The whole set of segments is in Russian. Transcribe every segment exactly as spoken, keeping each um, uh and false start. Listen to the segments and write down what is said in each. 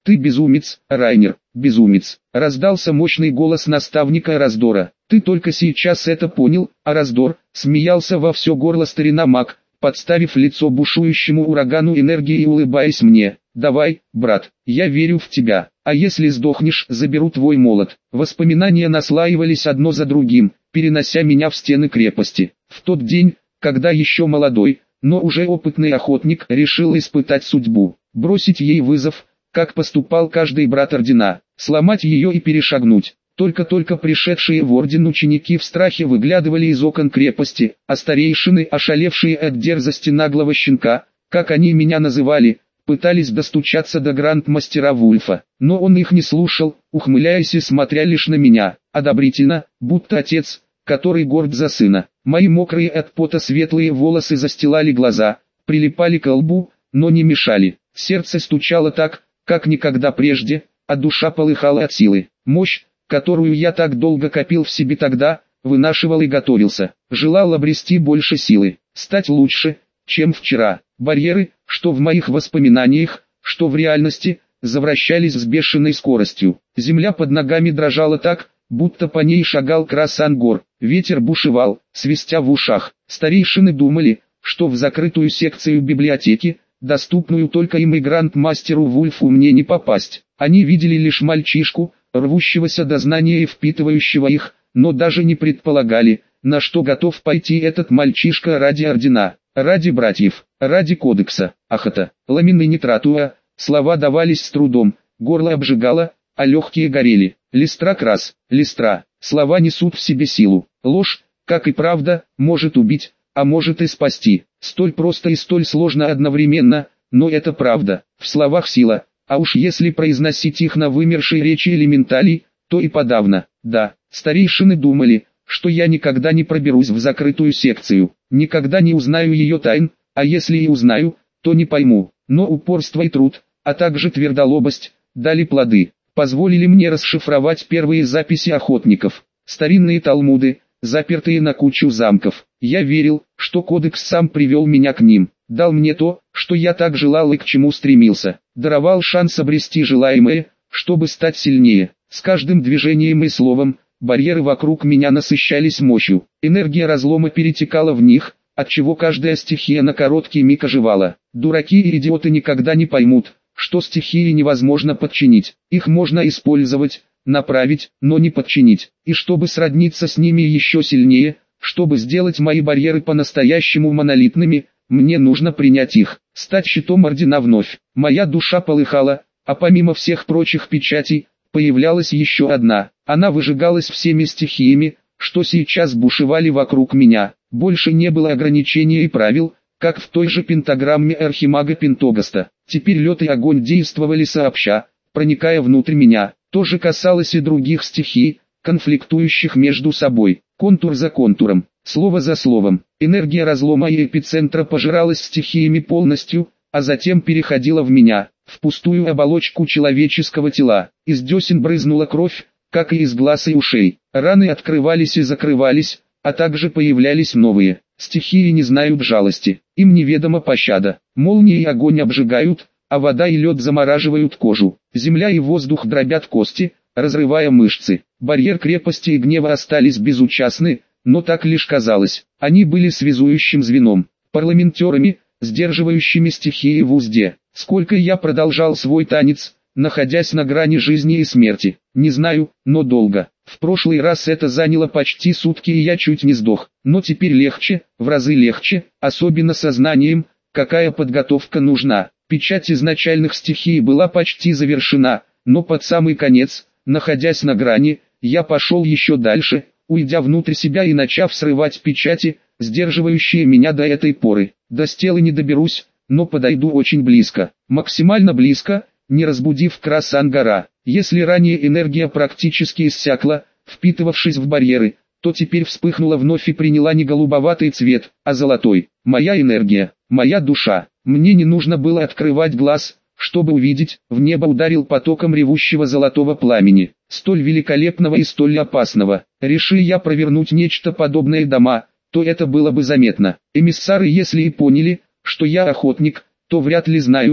«Ты безумец, Райнер, безумец!» — раздался мощный голос наставника Раздора. «Ты только сейчас это понял, а Раздор?» — смеялся во все горло старина маг, подставив лицо бушующему урагану энергии и улыбаясь мне. «Давай, брат, я верю в тебя, а если сдохнешь, заберу твой молот». Воспоминания наслаивались одно за другим, перенося меня в стены крепости. В тот день, когда еще молодой, но уже опытный охотник решил испытать судьбу, бросить ей вызов, как поступал каждый брат ордена, сломать ее и перешагнуть. Только-только пришедшие в орден ученики в страхе выглядывали из окон крепости, а старейшины, ошалевшие от дерзости наглого щенка, как они меня называли, пытались достучаться до гранд-мастера Вульфа. Но он их не слушал, ухмыляясь и смотря лишь на меня, одобрительно, будто отец, который горд за сына. Мои мокрые от пота светлые волосы застилали глаза, прилипали к лбу, но не мешали. Сердце стучало так, как никогда прежде, а душа полыхала от силы. Мощь, которую я так долго копил в себе тогда, вынашивал и готовился. Желал обрести больше силы, стать лучше, чем вчера. Барьеры, что в моих воспоминаниях, что в реальности, завращались с бешеной скоростью. Земля под ногами дрожала так, будто по ней шагал Красангор. Ветер бушевал, свистя в ушах. Старейшины думали, что в закрытую секцию библиотеки, доступную только им и гранд-мастеру Вульфу, мне не попасть. Они видели лишь мальчишку, рвущегося до знания и впитывающего их, но даже не предполагали, на что готов пойти этот мальчишка ради ордена, ради братьев, ради кодекса. Ахата, ламины нитратуа, слова давались с трудом, горло обжигало, а легкие горели. Листра крас, листра, слова несут в себе силу. Ложь, как и правда, может убить, а может и спасти. Столь просто и столь сложно одновременно, но это правда. В словах сила, а уж если произносить их на вымершей речи элементалей, то и подавно. Да, старейшины думали, что я никогда не проберусь в закрытую секцию, никогда не узнаю ее тайн, а если и узнаю, то не пойму. Но упорство и труд, а также твердолобость, дали плоды, позволили мне расшифровать первые записи охотников, старинные талмуды, запертые на кучу замков. Я верил, что кодекс сам привел меня к ним, дал мне то, что я так желал и к чему стремился, даровал шанс обрести желаемое, чтобы стать сильнее. С каждым движением и словом, барьеры вокруг меня насыщались мощью, энергия разлома перетекала в них, отчего каждая стихия на короткий миг оживала. Дураки и идиоты никогда не поймут, что стихии невозможно подчинить, их можно использовать, направить, но не подчинить. И чтобы сродниться с ними еще сильнее, чтобы сделать мои барьеры по-настоящему монолитными, мне нужно принять их, стать щитом ордена вновь. Моя душа полыхала, а помимо всех прочих печатей, появлялась еще одна. Она выжигалась всеми стихиями, что сейчас бушевали вокруг меня. Больше не было ограничений и правил, как в той же пентаграмме архимага Пентогаста. Теперь лед и огонь действовали сообща, проникая внутрь меня. То же касалось и других стихий, конфликтующих между собой. Контур за контуром, слово за словом. Энергия разлома и эпицентра пожиралась стихиями полностью, а затем переходила в меня, в пустую оболочку человеческого тела. Из десен брызнула кровь, как и из глаз и ушей. Раны открывались и закрывались, а также появлялись новые. Стихии не знают жалости, им неведома пощада. Молнии и огонь обжигают, а вода и лед замораживают кожу. Земля и воздух дробят кости, разрывая мышцы. Барьер крепости и гнева остались безучастны, но так лишь казалось. Они были связующим звеном, парламентерами, сдерживающими стихии в узде. Сколько я продолжал свой танец, находясь на грани жизни и смерти, не знаю, но долго. В прошлый раз это заняло почти сутки и я чуть не сдох, но теперь легче, в разы легче, особенно сознанием, какая подготовка нужна. Печать изначальных стихий была почти завершена, но под самый конец, находясь на грани, я пошел еще дальше, уйдя внутрь себя и начав срывать печати, сдерживающие меня до этой поры. До стелы не доберусь, но подойду очень близко, максимально близко, не разбудив Красангора. Если ранее энергия практически иссякла, впитывавшись в барьеры, то теперь вспыхнула вновь и приняла не голубоватый цвет, а золотой. Моя энергия, моя душа. Мне не нужно было открывать глаз, чтобы увидеть, в небо ударил потоком ревущего золотого пламени, столь великолепного и столь опасного. Реши я провернуть нечто подобное дома, то это было бы заметно. Эмиссары, если и поняли, что я охотник, то вряд ли знают,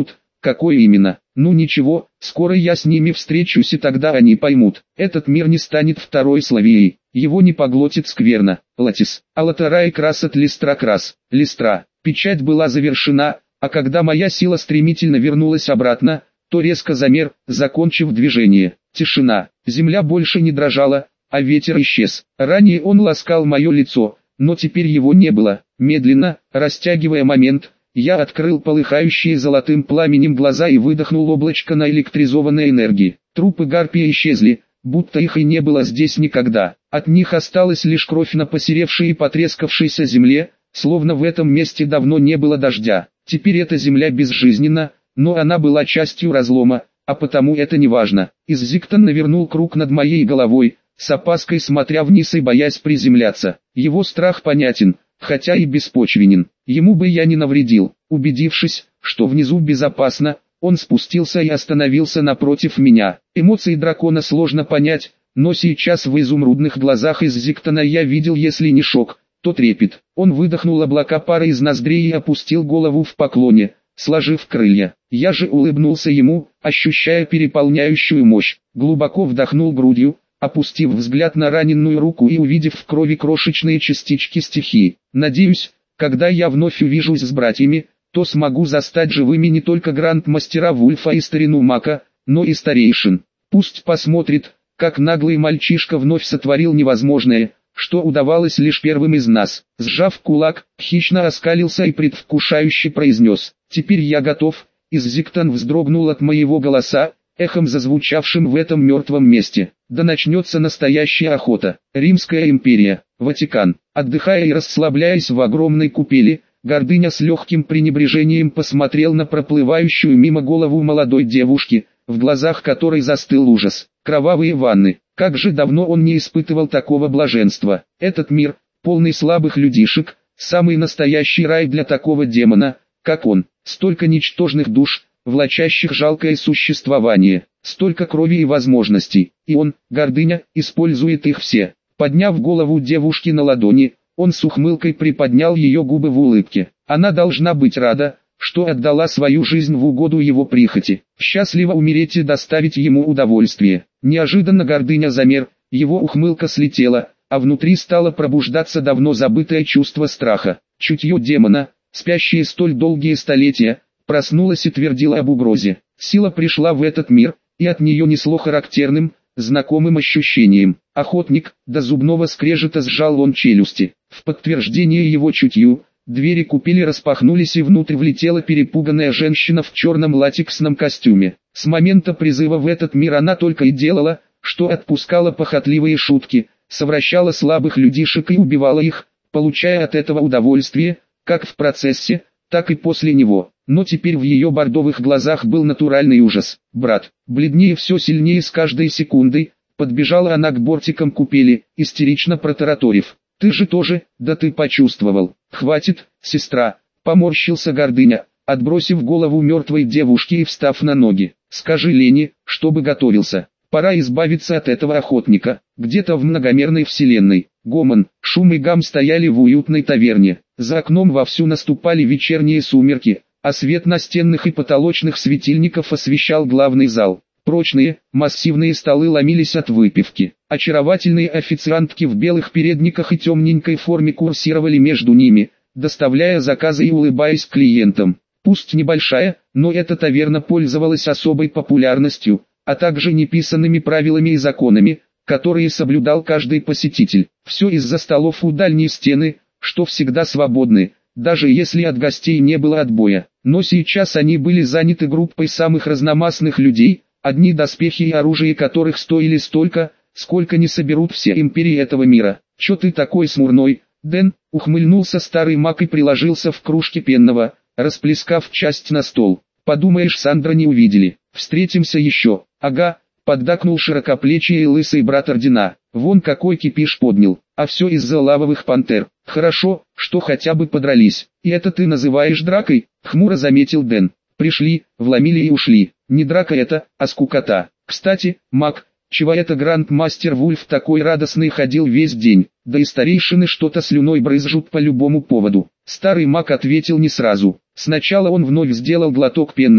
Какое именно? Ну ничего, скоро я с ними встречусь и тогда они поймут. Этот мир не станет второй Славией, его не поглотит скверно. Латис, Алатара и красот Листра крас. Листра. Печать была завершена, а когда моя сила стремительно вернулась обратно, то резко замер, закончив движение. Тишина. Земля больше не дрожала, а ветер исчез. Ранее он ласкал мое лицо, но теперь его не было. Медленно, растягивая момент, я открыл полыхающие золотым пламенем глаза и выдохнул облачко наэлектризованной энергии. Трупы гарпии исчезли, будто их и не было здесь никогда. От них осталась лишь кровь на посеревшей и потрескавшейся земле, словно в этом месте давно не было дождя. Теперь эта земля безжизненна, но она была частью разлома, а потому это не важно. Иззиктон навернул круг над моей головой, с опаской смотря вниз и боясь приземляться. Его страх понятен, хотя и беспочвенен. Ему бы я не навредил. Убедившись, что внизу безопасно, он спустился и остановился напротив меня. Эмоции дракона сложно понять, но сейчас в изумрудных глазах Иззиктона я видел, если не шок, то трепет. Он выдохнул облака пара из ноздрей и опустил голову в поклоне, сложив крылья. Я же улыбнулся ему, ощущая переполняющую мощь. Глубоко вдохнул грудью, опустив взгляд на раненую руку и увидев в крови крошечные частички стихии. Надеюсь, когда я вновь увижусь с братьями, то смогу застать живыми не только гранд-мастера Вульфа и старину Мака, но и старейшин. Пусть посмотрит, как наглый мальчишка вновь сотворил невозможное, что удавалось лишь первым из нас. Сжав кулак, хищно оскалился и предвкушающе произнес: «Теперь я готов». Иззиктон вздрогнул от моего голоса, эхом зазвучавшим в этом мертвом месте. Да начнется настоящая охота. Римская империя, Ватикан. Отдыхая и расслабляясь в огромной купели, Гордыня с легким пренебрежением посмотрел на проплывающую мимо голову молодой девушки, в глазах которой застыл ужас. Кровавые ванны. Как же давно он не испытывал такого блаженства. Этот мир, полный слабых людишек, самый настоящий рай для такого демона, как он. Столько ничтожных душ, влачащих жалкое существование, столько крови и возможностей, и он, Гордыня, использует их все. Подняв голову девушки на ладони, он с ухмылкой приподнял ее губы в улыбке. Она должна быть рада, что отдала свою жизнь в угоду его прихоти, счастливо умереть и доставить ему удовольствие. Неожиданно Гордыня замер, его ухмылка слетела, а внутри стало пробуждаться давно забытое чувство страха. Чутье демона, спящее столь долгие столетия, проснулась и твердила об угрозе. Сила пришла в этот мир, и от нее несло характерным, знакомым ощущением. Охотник, до зубного скрежета сжал он челюсти. В подтверждение его чутью, двери купели распахнулись и внутрь влетела перепуганная женщина в черном латексном костюме. С момента призыва в этот мир она только и делала, что отпускала похотливые шутки, совращала слабых людишек и убивала их, получая от этого удовольствие, как в процессе, так и после него. Но теперь в ее бордовых глазах был натуральный ужас. «Брат», бледнее все сильнее с каждой секундой, подбежала она к бортикам купели, истерично протараторив: «Ты же тоже, да ты почувствовал». «Хватит, сестра», поморщился Гордыня, отбросив голову мертвой девушки и встав на ноги. «Скажи Лене, чтобы готовился. Пора избавиться от этого охотника». Где-то в многомерной вселенной, гомон, шум и гам стояли в уютной таверне. За окном вовсю наступали вечерние сумерки, а свет настенных и потолочных светильников освещал главный зал. Прочные, массивные столы ломились от выпивки. Очаровательные официантки в белых передниках и темненькой форме курсировали между ними, доставляя заказы и улыбаясь клиентам. Пусть небольшая, но эта таверна пользовалась особой популярностью, а также неписанными правилами и законами, которые соблюдал каждый посетитель. Все из-за столов у дальней стены, что всегда свободны, даже если от гостей не было отбоя. Но сейчас они были заняты группой самых разномастных людей, одни доспехи и оружие которых стоили столько, сколько не соберут все империи этого мира. «Чё ты такой смурной, Дэн?» — ухмыльнулся старый маг и приложился в кружке пенного, расплескав часть на стол. «Подумаешь, Сандра не увидели. Встретимся еще». «Ага», — поддакнул широкоплечий и лысый брат ордена. «Вон какой кипиш поднял, а все из-за лавовых пантер. Хорошо, что хотя бы подрались». «И это ты называешь дракой?» — хмуро заметил Дэн. «Пришли, вломили и ушли. Не драка это, а скукота. Кстати, маг, чего это гранд-мастер Вульф такой радостный ходил весь день, да и старейшины что-то слюной брызжут по любому поводу». Старый маг ответил не сразу. Сначала он вновь сделал глоток пенного,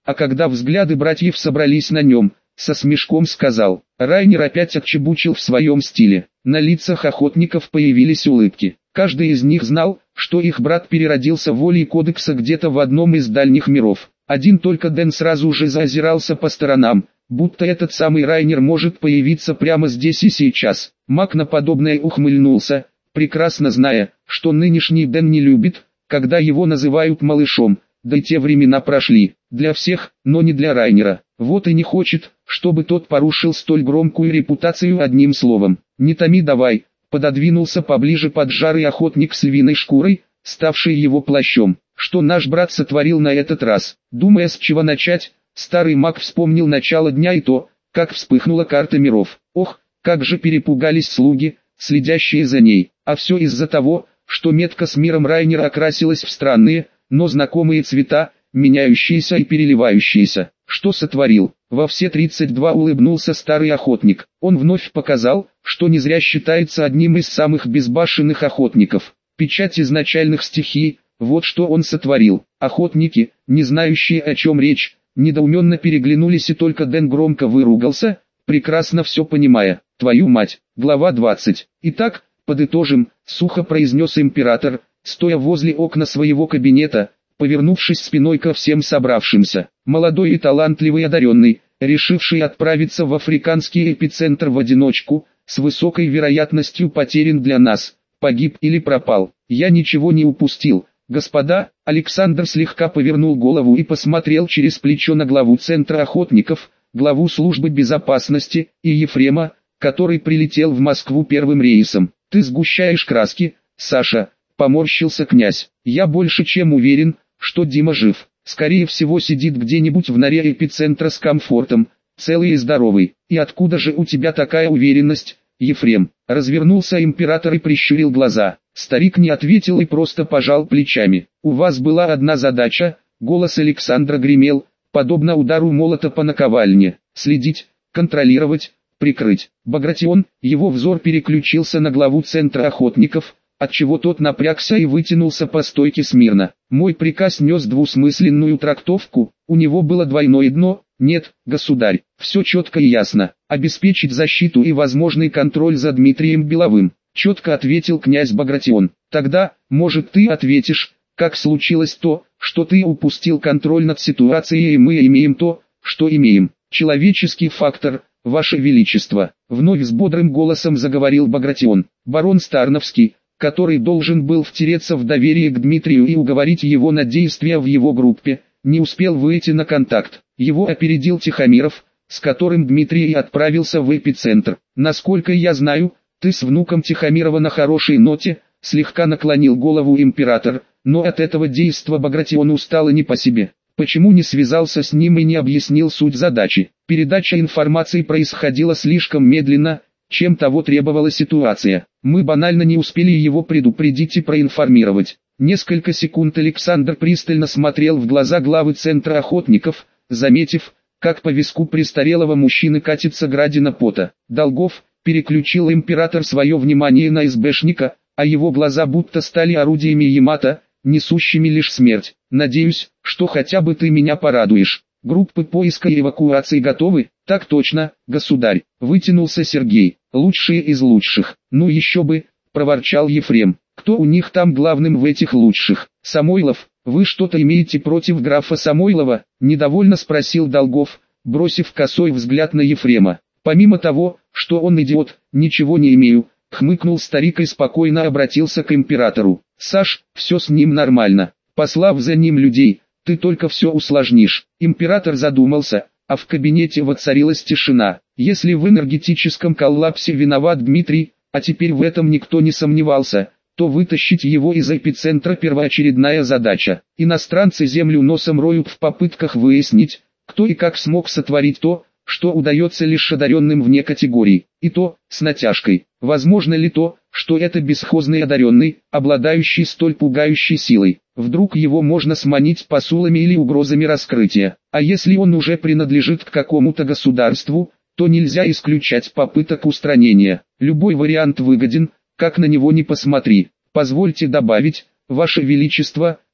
а когда взгляды братьев собрались на нем, со смешком сказал. Райнер опять отчебучил в своем стиле. На лицах охотников появились улыбки. Каждый из них знал, что их брат переродился волей кодекса где-то в одном из дальних миров. Один только Дэн сразу же заозирался по сторонам, будто этот самый Райнер может появиться прямо здесь и сейчас. Маг на подобное ухмыльнулся, прекрасно зная, что нынешний Дэн не любит, когда его называют малышом, да и те времена прошли, для всех, но не для Райнера. Вот и не хочет, чтобы тот порушил столь громкую репутацию одним словом. «Не томи давай», пододвинулся поближе поджарый охотник с львиной шкурой, ставший его плащом. Что наш брат сотворил на этот раз? Думая, с чего начать, старый маг вспомнил начало дня и то, как вспыхнула карта миров. Ох, как же перепугались слуги, следящие за ней. А все из-за того, что метка с миром Райнера окрасилась в странные, но знакомые цвета, меняющиеся и переливающиеся. Что сотворил? Во все тридцать два улыбнулся старый охотник. Он вновь показал, что не зря считается одним из самых безбашенных охотников. Печать изначальных стихий, вот что он сотворил. Охотники, не знающие о чем речь, недоуменно переглянулись, и только Дэн громко выругался, прекрасно все понимая. Твою мать. Глава двадцать. Итак, подытожим, сухо произнес император, стоя возле окна своего кабинета, повернувшись спиной ко всем собравшимся. Молодой и талантливый одаренный, решивший отправиться в африканский эпицентр в одиночку, с высокой вероятностью потерян для нас, погиб или пропал. Я ничего не упустил. Господа, Александр слегка повернул голову и посмотрел через плечо на главу Центра охотников, главу службы безопасности, и Ефрема, который прилетел в Москву первым рейсом. Ты сгущаешь краски, Саша, поморщился князь. Я больше чем уверен, что Дима жив. Скорее всего сидит где-нибудь в норе эпицентра с комфортом, целый и здоровый. И откуда же у тебя такая уверенность, Ефрем? Развернулся император и прищурил глаза. Старик не ответил и просто пожал плечами. У вас была одна задача, голос Александра гремел, подобно удару молота по наковальне. Следить, контролировать, прикрыть. Багратион, его взор переключился на главу Центра охотников, отчего тот напрягся и вытянулся по стойке смирно. Мой приказ нес двусмысленную трактовку, у него было двойное дно. Нет, государь, все четко и ясно. Обеспечить защиту и возможный контроль за Дмитрием Беловым. Четко ответил князь Багратион. Тогда, может, ты ответишь, как случилось то, что ты упустил контроль над ситуацией, и мы имеем то, что имеем. Человеческий фактор, ваше величество. Вновь с бодрым голосом заговорил Багратион. Барон Старновский, который должен был втереться в доверие к Дмитрию и уговорить его на действия в его группе, не успел выйти на контакт. Его опередил Тихомиров, с которым Дмитрий и отправился в эпицентр. Насколько я знаю, ты с внуком Тихомирова на хорошей ноте, слегка наклонил голову император, но от этого действа Багратиону стало не по себе. Почему не связался с ним и не объяснил суть задачи? Передача информации происходила слишком медленно, чем того требовала ситуация. Мы банально не успели его предупредить и проинформировать. Несколько секунд Александр пристально смотрел в глаза главы Центра охотников, заметив, как по виску престарелого мужчины катится градина пота. Долгов, переключил император свое внимание на СБшника, а его глаза будто стали орудиями Ямато, несущими лишь смерть. Надеюсь, что хотя бы ты меня порадуешь. Группы поиска и эвакуации готовы? Так точно, государь. Вытянулся Сергей. Лучшие из лучших. Ну еще бы, проворчал Ефрем. Кто у них там главным в этих лучших? Самойлов. Вы что-то имеете против графа Самойлова? Недовольно спросил Долгов, бросив косой взгляд на Ефрема. Помимо того, что он идиот, ничего не имею. Хмыкнул старик и спокойно обратился к императору. Саш, все с ним нормально. Послав за ним людей, ты только все усложнишь. Император задумался, а в кабинете воцарилась тишина. Если в энергетическом коллапсе виноват Дмитрий, а теперь в этом никто не сомневался, то вытащить его из эпицентра первоочередная задача. Иностранцы землю носом роют в попытках выяснить, кто и как смог сотворить то, что удается лишь одаренным вне категорий. И то, с натяжкой. Возможно ли то, что это бесхозный одаренный, обладающий столь пугающей силой? Вдруг его можно сманить посулами или угрозами раскрытия. А если он уже принадлежит к какому-то государству, то нельзя исключать попыток устранения. Любой вариант выгоден, как на него ни посмотри. Позвольте добавить, Ваше Величество,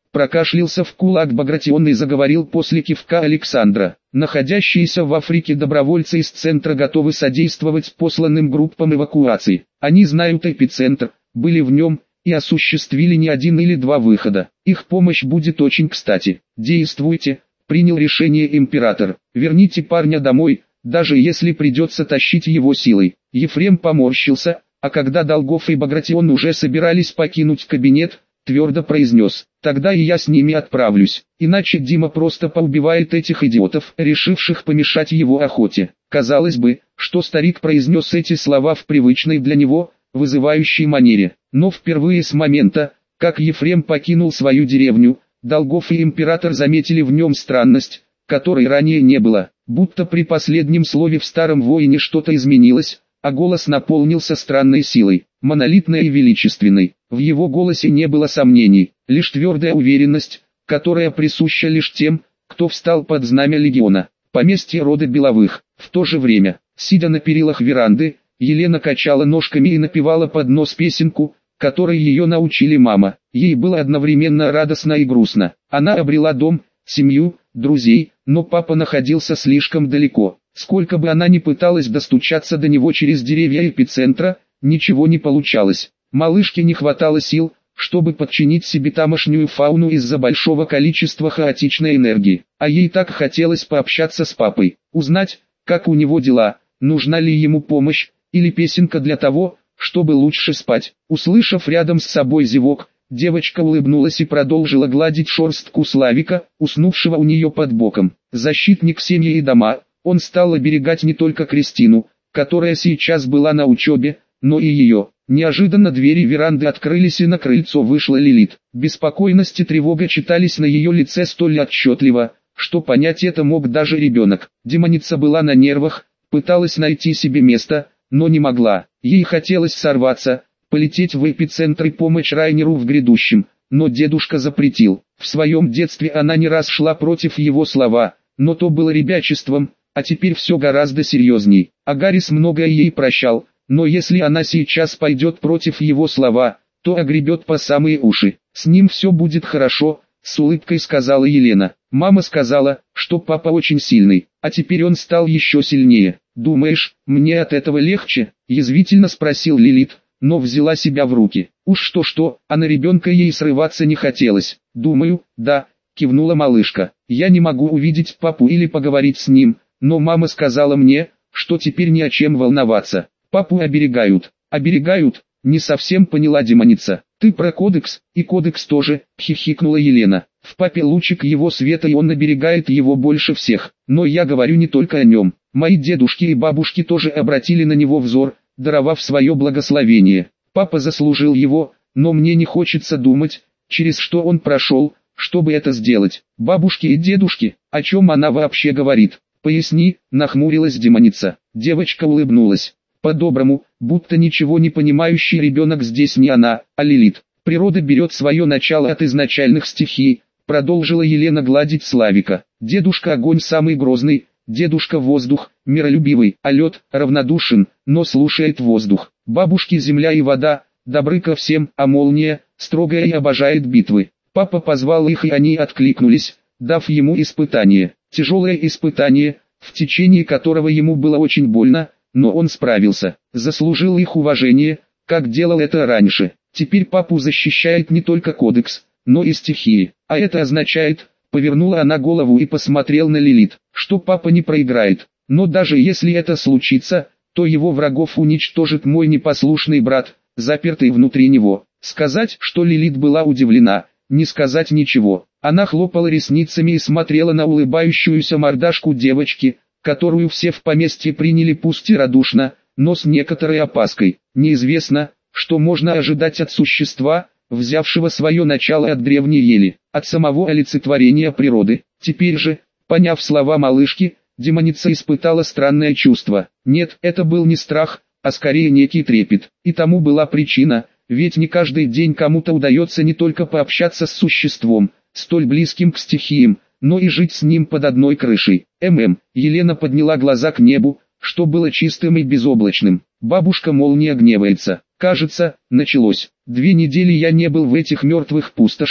Прокашлялся в кулак Багратион и заговорил после кивка Александра. Находящиеся в Африке добровольцы из центра готовы содействовать посланным группам эвакуации. Они знают эпицентр, были в нем и осуществили не один или два выхода. Их помощь будет очень кстати. Действуйте, принял решение император. Верните парня домой, даже если придется тащить его силой. Ефрем поморщился, а когда Долгов и Багратион уже собирались покинуть кабинет, твердо произнес: «Тогда и я с ними отправлюсь, иначе Дима просто поубивает этих идиотов, решивших помешать его охоте». Казалось бы, что старик произнес эти слова в привычной для него, вызывающей манере, но впервые с момента, как Ефрем покинул свою деревню, Долгов и император заметили в нем странность, которой ранее не было, будто при последнем слове в старом воине что-то изменилось, а голос наполнился странной силой, монолитной и величественной. В его голосе не было сомнений, лишь твердая уверенность, которая присуща лишь тем, кто встал под знамя легиона. Поместье рода Беловых. В то же время, сидя на перилах веранды, Елена качала ножками и напевала под нос песенку, которой ее научили мама. Ей было одновременно радостно и грустно. Она обрела дом, семью, друзей, но папа находился слишком далеко. Сколько бы она ни пыталась достучаться до него через деревья эпицентра, ничего не получалось. Малышке не хватало сил, чтобы подчинить себе тамошнюю фауну из-за большого количества хаотичной энергии. А ей так хотелось пообщаться с папой, узнать, как у него дела, нужна ли ему помощь, или песенка для того, чтобы лучше спать. Услышав рядом с собой зевок, девочка улыбнулась и продолжила гладить шерстку Славика, уснувшего у нее под боком. Защитник семьи и дома, он стал оберегать не только Кристину, которая сейчас была на учебе, но и ее. Неожиданно двери веранды открылись и на крыльцо вышла Лилит. Беспокойность и тревога читались на ее лице столь отчетливо, что понять это мог даже ребенок. Демоница была на нервах, пыталась найти себе место, но не могла. Ей хотелось сорваться, полететь в эпицентр и помочь Райнеру в грядущем, но дедушка запретил. В своем детстве она не раз шла против его слова, но то было ребячеством, а теперь все гораздо серьезней. Агарис многое ей прощал, но если она сейчас пойдет против его слова, то огребет по самые уши. С ним все будет хорошо, с улыбкой сказала Елена. Мама сказала, что папа очень сильный, а теперь он стал еще сильнее. Думаешь, мне от этого легче? Язвительно спросил Лилит, но взяла себя в руки. Уж что-что, а на ребенка ей срываться не хотелось. Думаю, да, кивнула малышка. Я не могу увидеть папу или поговорить с ним, но мама сказала мне, что теперь не о чем волноваться. Папу оберегают. Оберегают? Не совсем поняла демоница. Ты про кодекс, и кодекс тоже, хихикнула Елена. В папе лучик его света и он оберегает его больше всех. Но я говорю не только о нем. Мои дедушки и бабушки тоже обратили на него взор, даровав свое благословение. Папа заслужил его, но мне не хочется думать, через что он прошел, чтобы это сделать. Бабушки и дедушки, о чем она вообще говорит? Поясни, нахмурилась демоница. Девочка улыбнулась. По-доброму, будто ничего не понимающий ребенок здесь не она, а Лилит. Природа берет свое начало от изначальных стихий, продолжила Елена гладить Славика. Дедушка огонь самый грозный, дедушка воздух, миролюбивый, а лед равнодушен, но слушает воздух. Бабушки земля и вода, добры ко всем, а молния, строгая и обожает битвы. Папа позвал их и они откликнулись, дав ему испытание. Тяжелое испытание, в течение которого ему было очень больно, но он справился, заслужил их уважение, как делал это раньше. Теперь папу защищает не только кодекс, но и стихии. А это означает, повернула она голову и посмотрел на Лилит, что папа не проиграет. Но даже если это случится, то его врагов уничтожит мой непослушный брат, запертый внутри него. Сказать, что Лилит была удивлена, не сказать ничего. Она хлопала ресницами и смотрела на улыбающуюся мордашку девочки, которую все в поместье приняли пусть и радушно, но с некоторой опаской. Неизвестно, что можно ожидать от существа, взявшего свое начало от древней ели, от самого олицетворения природы. Теперь же, поняв слова малышки, демоница испытала странное чувство. Нет, это был не страх, а скорее некий трепет. И тому была причина, ведь не каждый день кому-то удается не только пообщаться с существом, столь близким к стихиям, но и жить с ним под одной крышей. ММ. Елена подняла глаза к небу, что было чистым и безоблачным. Бабушка молния гневается. Кажется, началось. Две недели я не был в этих мертвых пустошах,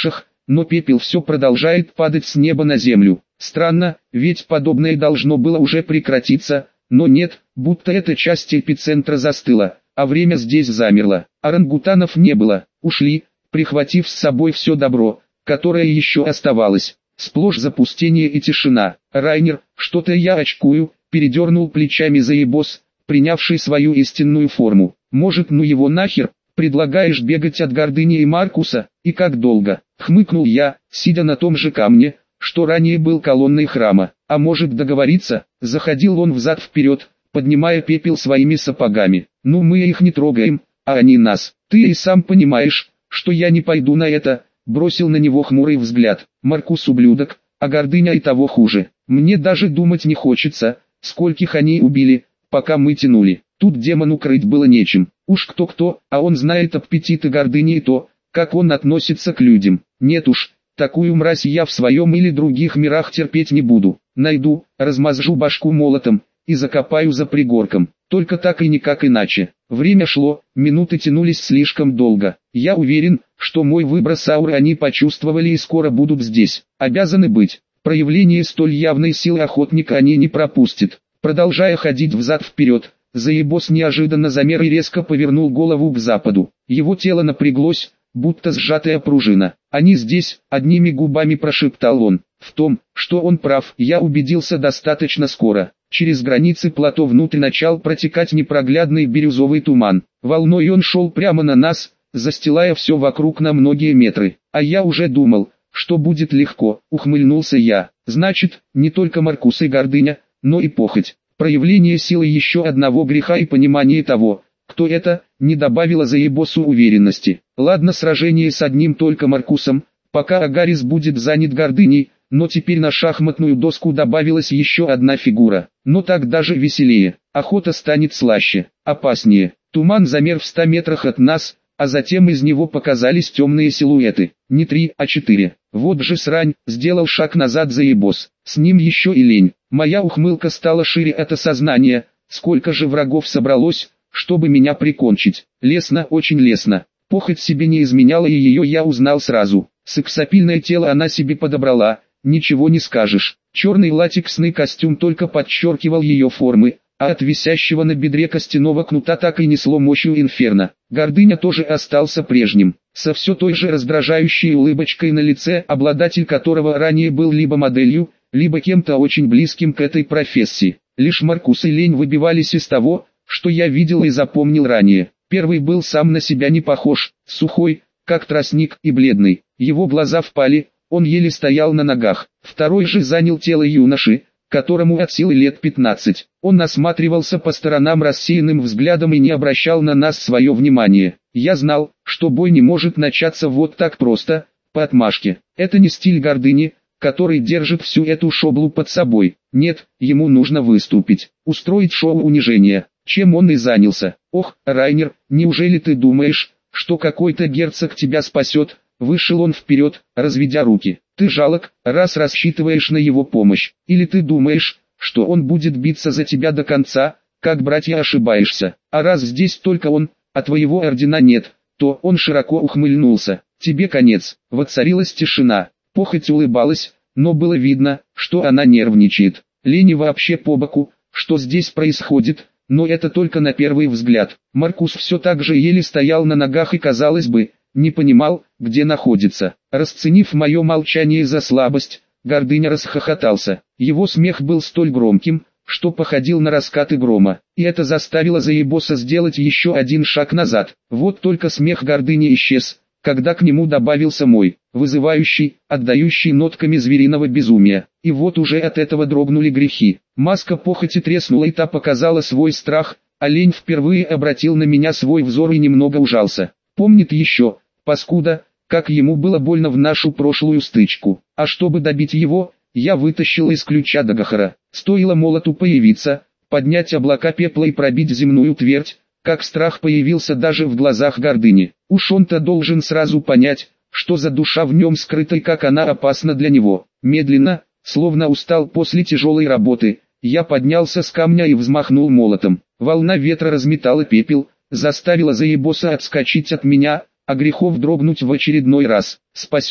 но пепел все продолжает падать с неба на землю. Странно, ведь подобное должно было уже прекратиться, но нет, будто эта часть эпицентра застыла, а время здесь замерло. Орангутанов не было, ушли, прихватив с собой все добро, которое еще оставалось. Сплошь запустение и тишина. Райнер, что-то я очкую, передернул плечами заебос, принявший свою истинную форму. Может, ну его нахер, предлагаешь бегать от Гордыни и Маркуса, и как долго? Хмыкнул я, сидя на том же камне, что ранее был колонной храма. А может договориться? Заходил он взад-вперед, поднимая пепел своими сапогами. Ну мы их не трогаем, а они нас. Ты и сам понимаешь, что я не пойду на это. Бросил на него хмурый взгляд. Маркус ублюдок, а Гордыня и того хуже. Мне даже думать не хочется, скольких они убили, пока мы тянули. Тут демону крыть было нечем. Уж кто-кто, а он знает аппетиты Гордыни и то, как он относится к людям. Нет уж, такую мразь я в своем или других мирах терпеть не буду. Найду, размазжу башку молотом и закопаю за пригорком. Только так и никак иначе. Время шло, минуты тянулись слишком долго. Я уверен, что мой выброс ауры они почувствовали и скоро будут здесь. Обязаны быть. Проявление столь явной силы охотника они не пропустят. Продолжая ходить взад-вперед, заебос неожиданно замер и резко повернул голову к западу. Его тело напряглось, будто сжатая пружина. «Они здесь», — одними губами прошептал он. В том, что он прав, я убедился достаточно скоро. Через границы плато внутрь начал протекать непроглядный бирюзовый туман. Волной он шел прямо на нас, застилая все вокруг на многие метры. А я уже думал, что будет легко, ухмыльнулся я. Значит, не только Маркус и Гордыня, но и похоть. Проявление силы еще одного греха и понимание того, кто это, не добавило заебосу уверенности. Ладно, сражение с одним только Маркусом, пока Агарис будет занят Гордыней, но теперь на шахматную доску добавилась еще одна фигура. Но так даже веселее. Охота станет слаще, опаснее. Туман замер в ста метрах от нас, а затем из него показались темные силуэты. Не три, а четыре. Вот же срань, сделал шаг назад заебос. С ним еще и лень. Моя ухмылка стала шире от осознания, сколько же врагов собралось, чтобы меня прикончить. Лесно, очень лестно. Похоть себе не изменяла, и ее я узнал сразу. Сексапильное тело она себе подобрала, ничего не скажешь. Черный латексный костюм только подчеркивал ее формы, а от висящего на бедре костяного кнута так и несло мощью инферно. Гордыня тоже остался прежним, со все той же раздражающей улыбочкой на лице, обладатель которого ранее был либо моделью, либо кем-то очень близким к этой профессии. Лишь Маркус и лень выбивались из того, что я видел и запомнил ранее. Первый был сам на себя не похож, сухой, как тростник, и бледный. Его глаза впали, он еле стоял на ногах. Второй же занял тело юноши, которому от силы лет пятнадцать. Он осматривался по сторонам рассеянным взглядом и не обращал на нас свое внимание. Я знал, что бой не может начаться вот так просто, по отмашке. Это не стиль Гордыни, который держит всю эту шоблу под собой. Нет, ему нужно выступить, устроить шоу унижения, чем он и занялся. Ох, Райнер, неужели ты думаешь, что какой-то герцог тебя спасет? Вышел он вперед, разведя руки. Ты жалок, раз рассчитываешь на его помощь. Или ты думаешь, что он будет биться за тебя до конца, как братья, ошибаешься. А раз здесь только он, а твоего ордена нет, то он широко ухмыльнулся. Тебе конец. Воцарилась тишина. Похоть улыбалась, но было видно, что она нервничает. Лени вообще по боку, что здесь происходит, но это только на первый взгляд. Маркус все так же еле стоял на ногах и, казалось бы, не понимал, где находится. Расценив мое молчание за слабость, Гордыня расхохотался. Его смех был столь громким, что походил на раскаты грома, и это заставило заебоса сделать еще один шаг назад. Вот только смех Гордыни исчез, когда к нему добавился мой, вызывающий, отдающий нотками звериного безумия. И вот уже от этого дрогнули грехи. Маска похоти треснула, и та показала свой страх. Олень впервые обратил на меня свой взор и немного ужался. Помнит еще, паскуда, как ему было больно в нашу прошлую стычку. А чтобы добить его, я вытащил из ключа Дагахара. Стоило молоту появиться, поднять облака пепла и пробить земную твердь, как страх появился даже в глазах Гордыни. Уж он-то должен сразу понять, что за душа в нем скрыта и как она опасна для него. Медленно, словно устал после тяжелой работы, я поднялся с камня и взмахнул молотом. Волна ветра разметала пепел, заставила заебоса отскочить от меня, а грехов дрогнуть в очередной раз. «Спасет»,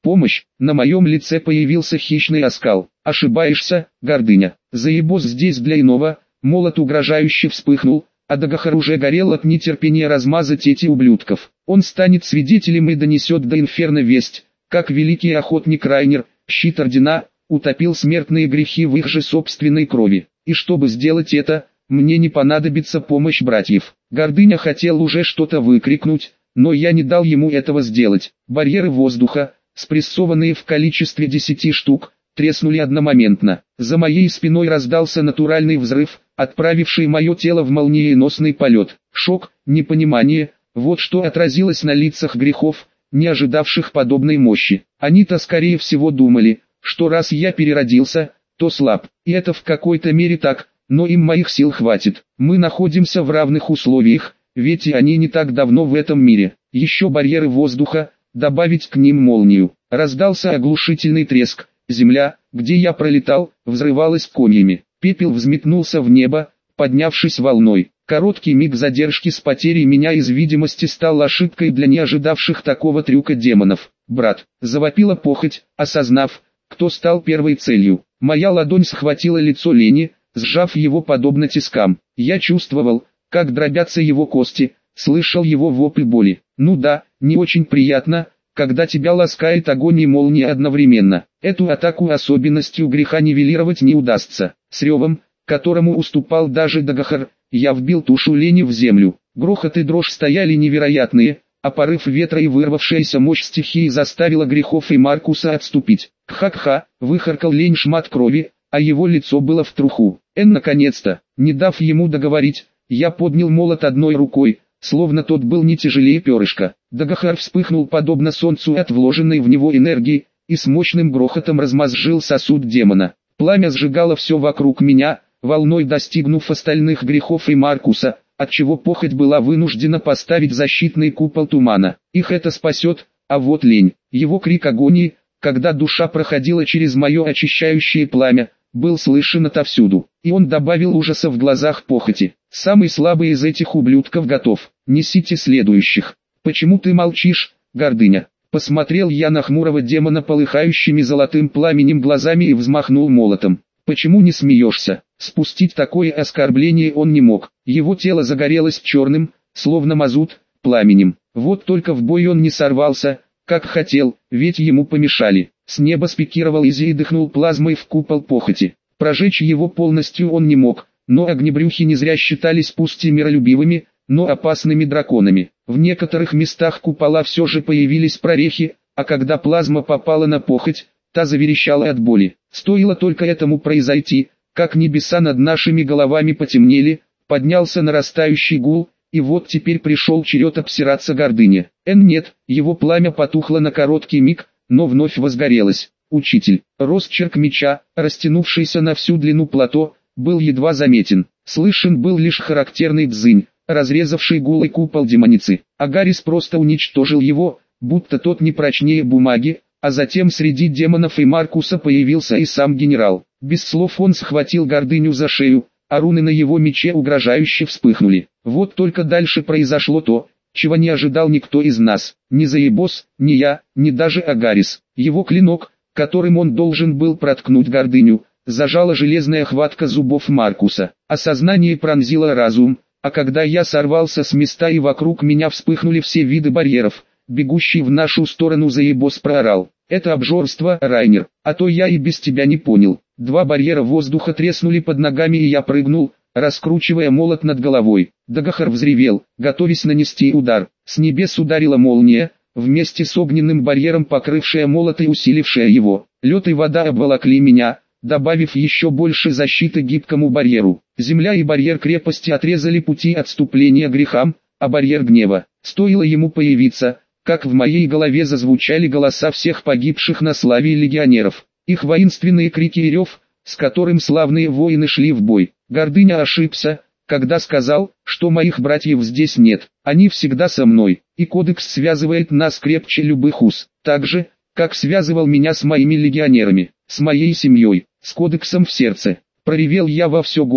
Помощь, на моем лице появился хищный оскал. Ошибаешься, гордыня. Заебос здесь для иного. Молот угрожающе вспыхнул, а Дагахар уже горел от нетерпения размазать эти ублюдков. Он станет свидетелем и донесет до Инферно весть, как великий охотник Райнер, щит Ордена, утопил смертные грехи в их же собственной крови. И чтобы сделать это, мне не понадобится помощь братьев. Гордыня хотел уже что-то выкрикнуть, но я не дал ему этого сделать. Барьеры воздуха, спрессованные в количестве десяти штук, треснули одномоментно. За моей спиной раздался натуральный взрыв, отправивший мое тело в молниеносный полет. Шок, непонимание, вот что отразилось на лицах грехов, не ожидавших подобной мощи. Они-то скорее всего думали, что раз я переродился, то слаб. И это в какой-то мере так, но им моих сил хватит. Мы находимся в равных условиях, ведь и они не так давно в этом мире. Еще барьеры воздуха, добавить к ним молнию. Раздался оглушительный треск. Земля, где я пролетал, взрывалась комьями. Пепел взметнулся в небо, поднявшись волной. Короткий миг задержки с потерей меня из видимости стал ошибкой для не ожидавших такого трюка демонов. «Брат!» — завопила похоть, осознав, кто стал первой целью. Моя ладонь схватила лицо Лени, сжав его подобно тискам. Я чувствовал, как дробятся его кости, слышал его вопль боли. Ну да, не очень приятно, когда тебя ласкает огонь и молния одновременно. Эту атаку особенностью греха нивелировать не удастся. С ревом, которому уступал даже Дагахар, я вбил тушу Лени в землю. Грохот и дрожь стояли невероятные, а порыв ветра и вырвавшаяся мощь стихии заставила грехов и Маркуса отступить. «Кха-кха!» — выхаркал Лень шмат крови, а его лицо было в труху. Эн наконец-то, не дав ему договорить, я поднял молот одной рукой, словно тот был не тяжелее перышка. Дагахар вспыхнул подобно солнцу от вложенной в него энергии, и с мощным грохотом размозжил сосуд демона. Пламя сжигало все вокруг меня, волной достигнув остальных грехов и Маркуса, отчего похоть была вынуждена поставить защитный купол тумана. Их это спасет, а вот Лень, его крик агонии, когда душа проходила через мое очищающее пламя, был слышен отовсюду, и он добавил ужаса в глазах похоти. Самый слабый из этих ублюдков готов, несите следующих. Почему ты молчишь, гордыня? Посмотрел я на хмурого демона полыхающими золотым пламенем глазами и взмахнул молотом. Почему не смеешься? Спустить такое оскорбление он не мог. Его тело загорелось черным, словно мазут, пламенем. Вот только в бой он не сорвался, как хотел, ведь ему помешали. С неба спикировал Изи и дыхнул плазмой в купол похоти. Прожечь его полностью он не мог, но огнебрюхи не зря считались пусть и миролюбивыми, но опасными драконами. В некоторых местах купола все же появились прорехи, а когда плазма попала на похоть, та заверещала от боли. Стоило только этому произойти, как небеса над нашими головами потемнели, поднялся нарастающий гул, и вот теперь пришел черед обсираться гордыне. Эн нет, его пламя потухло на короткий миг, но вновь возгорелось. Учитель, росчерк меча, растянувшийся на всю длину плато, был едва заметен. Слышен был лишь характерный дзынь, разрезавший голый купол демоницы. Агарис просто уничтожил его, будто тот не прочнее бумаги, а затем среди демонов и Маркуса появился и сам генерал. Без слов он схватил гордыню за шею, а руны на его мече угрожающе вспыхнули. Вот только дальше произошло то, чего не ожидал никто из нас. Ни Заебос, ни я, ни даже Агарис. Его клинок, которым он должен был проткнуть гордыню, зажала железная хватка зубов Маркуса. Осознание пронзило разум, а когда я сорвался с места и вокруг меня вспыхнули все виды барьеров, бегущий в нашу сторону Заебос проорал: «Это обжорство, Райнер, а то я и без тебя не понял». Два барьера воздуха треснули под ногами и я прыгнул, раскручивая молот над головой. Дагахар взревел, готовясь нанести удар. С небес ударила молния, вместе с огненным барьером покрывшая молот и усилившая его. Лед и вода обволокли меня, добавив еще больше защиты гибкому барьеру. Земля и барьер крепости отрезали пути отступления грехам, а барьер гнева. Стоило ему появиться, как в моей голове зазвучали голоса всех погибших на славе легионеров. Их воинственные крики и рев, с которым славные воины шли в бой. Гордыня ошибся, когда сказал, что моих братьев здесь нет. Они всегда со мной, и кодекс связывает нас крепче любых уз. Так же, как связывал меня с моими легионерами, с моей семьей, с кодексом в сердце. Проревел я во все горло,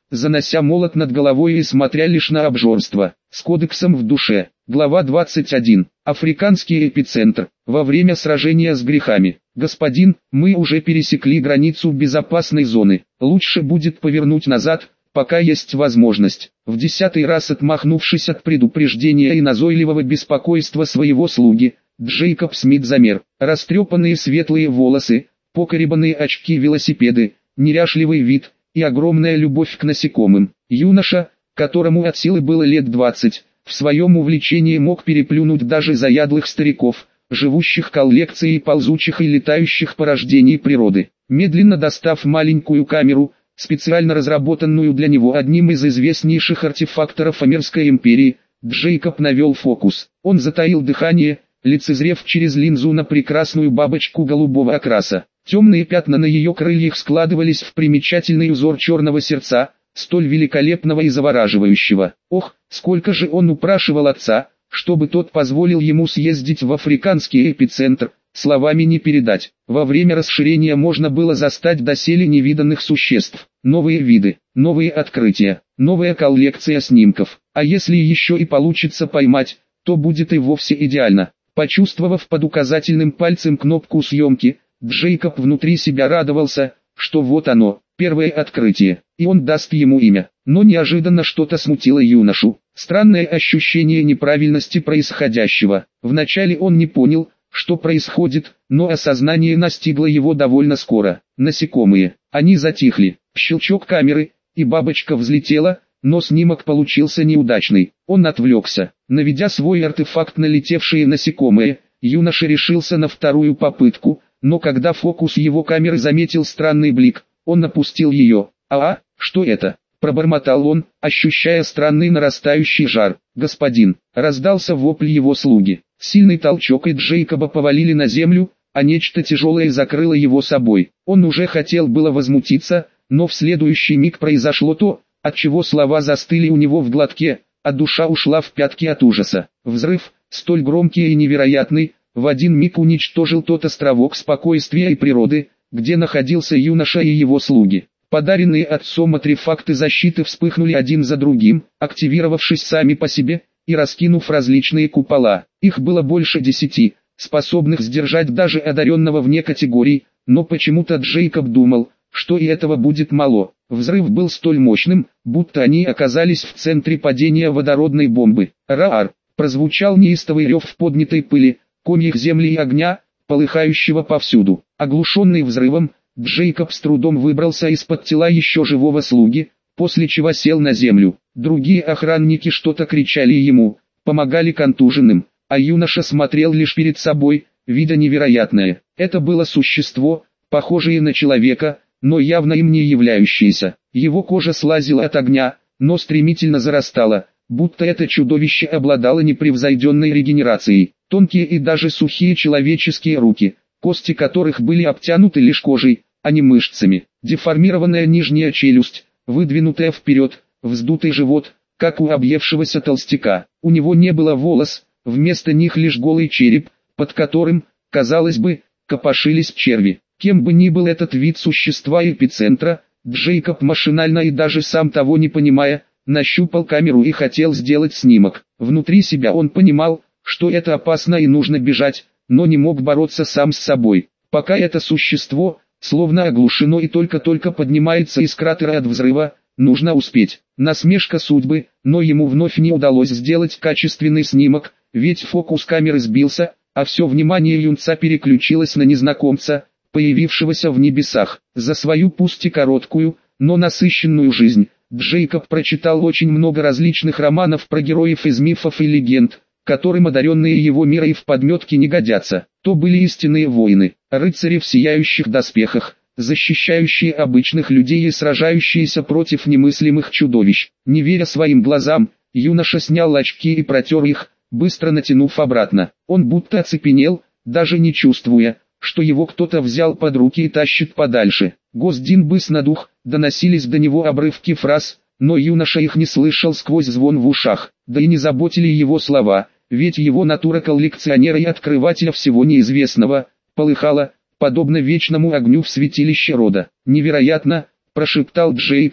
занося молот над головой и смотря лишь на обжорство, с кодексом в душе. Глава двадцать один. Африканский эпицентр. Во время сражения с грехами. Господин, мы уже пересекли границу безопасной зоны. Лучше будет повернуть назад, пока есть возможность. В десятый раз отмахнувшись от предупреждения и назойливого беспокойства своего слуги, Джейкоб Смит замер. Растрепанные светлые волосы, покоребанные очки, велосипеды, неряшливый вид и огромная любовь к насекомым. Юноша, которому от силы было лет двадцать, в своем увлечении мог переплюнуть даже заядлых стариков, живущих коллекцией ползучих и летающих порождений природы. Медленно достав маленькую камеру, специально разработанную для него одним из известнейших артефакторов Амерской империи, Джейкоб навел фокус. Он затаил дыхание, лицезрев через линзу на прекрасную бабочку голубого окраса. Темные пятна на ее крыльях складывались в примечательный узор черного сердца, столь великолепного и завораживающего. Ох, сколько же он упрашивал отца, чтобы тот позволил ему съездить в африканский эпицентр, словами не передать. Во время расширения можно было застать доселе невиданных существ, новые виды, новые открытия, новая коллекция снимков. А если еще и получится поймать, то будет и вовсе идеально. Почувствовав под указательным пальцем кнопку съемки, Джейкоб внутри себя радовался, что вот оно, первое открытие, и он даст ему имя. Но неожиданно что-то смутило юношу. Странное ощущение неправильности происходящего. Вначале он не понял, что происходит, но осознание настигло его довольно скоро. Насекомые. Они затихли. Щелчок камеры, и бабочка взлетела, но снимок получился неудачный. Он отвлекся. Наведя свой артефакт на летевшие насекомые, юноша решился на вторую попытку, но когда фокус его камеры заметил странный блик, он опустил ее. «А, что это?» – пробормотал он, ощущая странный нарастающий жар. «Господин!» – раздался вопль его слуги. Сильный толчок, и Джейкоба повалили на землю, а нечто тяжелое закрыло его собой. Он уже хотел было возмутиться, но в следующий миг произошло то, от чего слова застыли у него в глотке, а душа ушла в пятки от ужаса. Взрыв, столь громкий и невероятный, в один миг уничтожил тот островок спокойствия и природы, где находился юноша и его слуги. Подаренные отцом артефакты защиты вспыхнули один за другим, активировавшись сами по себе и раскинув различные купола. Их было больше десяти, способных сдержать даже одаренного вне категорий, но почему-то Джейкоб думал, что и этого будет мало. Взрыв был столь мощным, будто они оказались в центре падения водородной бомбы. Раар! Прозвучал неистовый рев в поднятой пыли, комьях земли и огня, полыхающего повсюду. Оглушенный взрывом, Джейкоб с трудом выбрался из-под тела еще живого слуги, после чего сел на землю. Другие охранники что-то кричали ему, помогали контуженным, а юноша смотрел лишь перед собой, видя невероятное. Это было существо, похожее на человека, но явно им не являющееся. Его кожа слазила от огня, но стремительно зарастала, будто это чудовище обладало непревзойденной регенерацией. Тонкие и даже сухие человеческие руки, кости которых были обтянуты лишь кожей, а не мышцами. Деформированная нижняя челюсть, выдвинутая вперед, вздутый живот, как у объевшегося толстяка. У него не было волос, вместо них лишь голый череп, под которым, казалось бы, копошились черви. Кем бы ни был этот вид существа эпицентра, Джейкоб машинально и даже сам того не понимая, нащупал камеру и хотел сделать снимок. Внутри себя он понимал, что это опасно и нужно бежать, но не мог бороться сам с собой. Пока это существо, словно оглушено и только-только поднимается из кратера от взрыва, нужно успеть. Насмешка судьбы, но ему вновь не удалось сделать качественный снимок, ведь фокус камеры сбился, а все внимание юнца переключилось на незнакомца, появившегося в небесах. За свою пусть и короткую, но насыщенную жизнь, Джейкоб прочитал очень много различных романов про героев из мифов и легенд, которым одаренные его мира и в подметке не годятся. То были истинные воины, рыцари в сияющих доспехах, защищающие обычных людей и сражающиеся против немыслимых чудовищ. Не веря своим глазам, юноша снял очки и протер их, быстро натянув обратно. Он будто оцепенел, даже не чувствуя, что его кто-то взял под руки и тащит подальше. «Госдин быс на дух», доносились до него обрывки фраз, но юноша их не слышал сквозь звон в ушах, да и не заботили его слова, ведь его натура коллекционера и открывателя всего неизвестного, полыхала, подобно вечному огню в святилище рода. «Невероятно», – прошептал Джейкоб,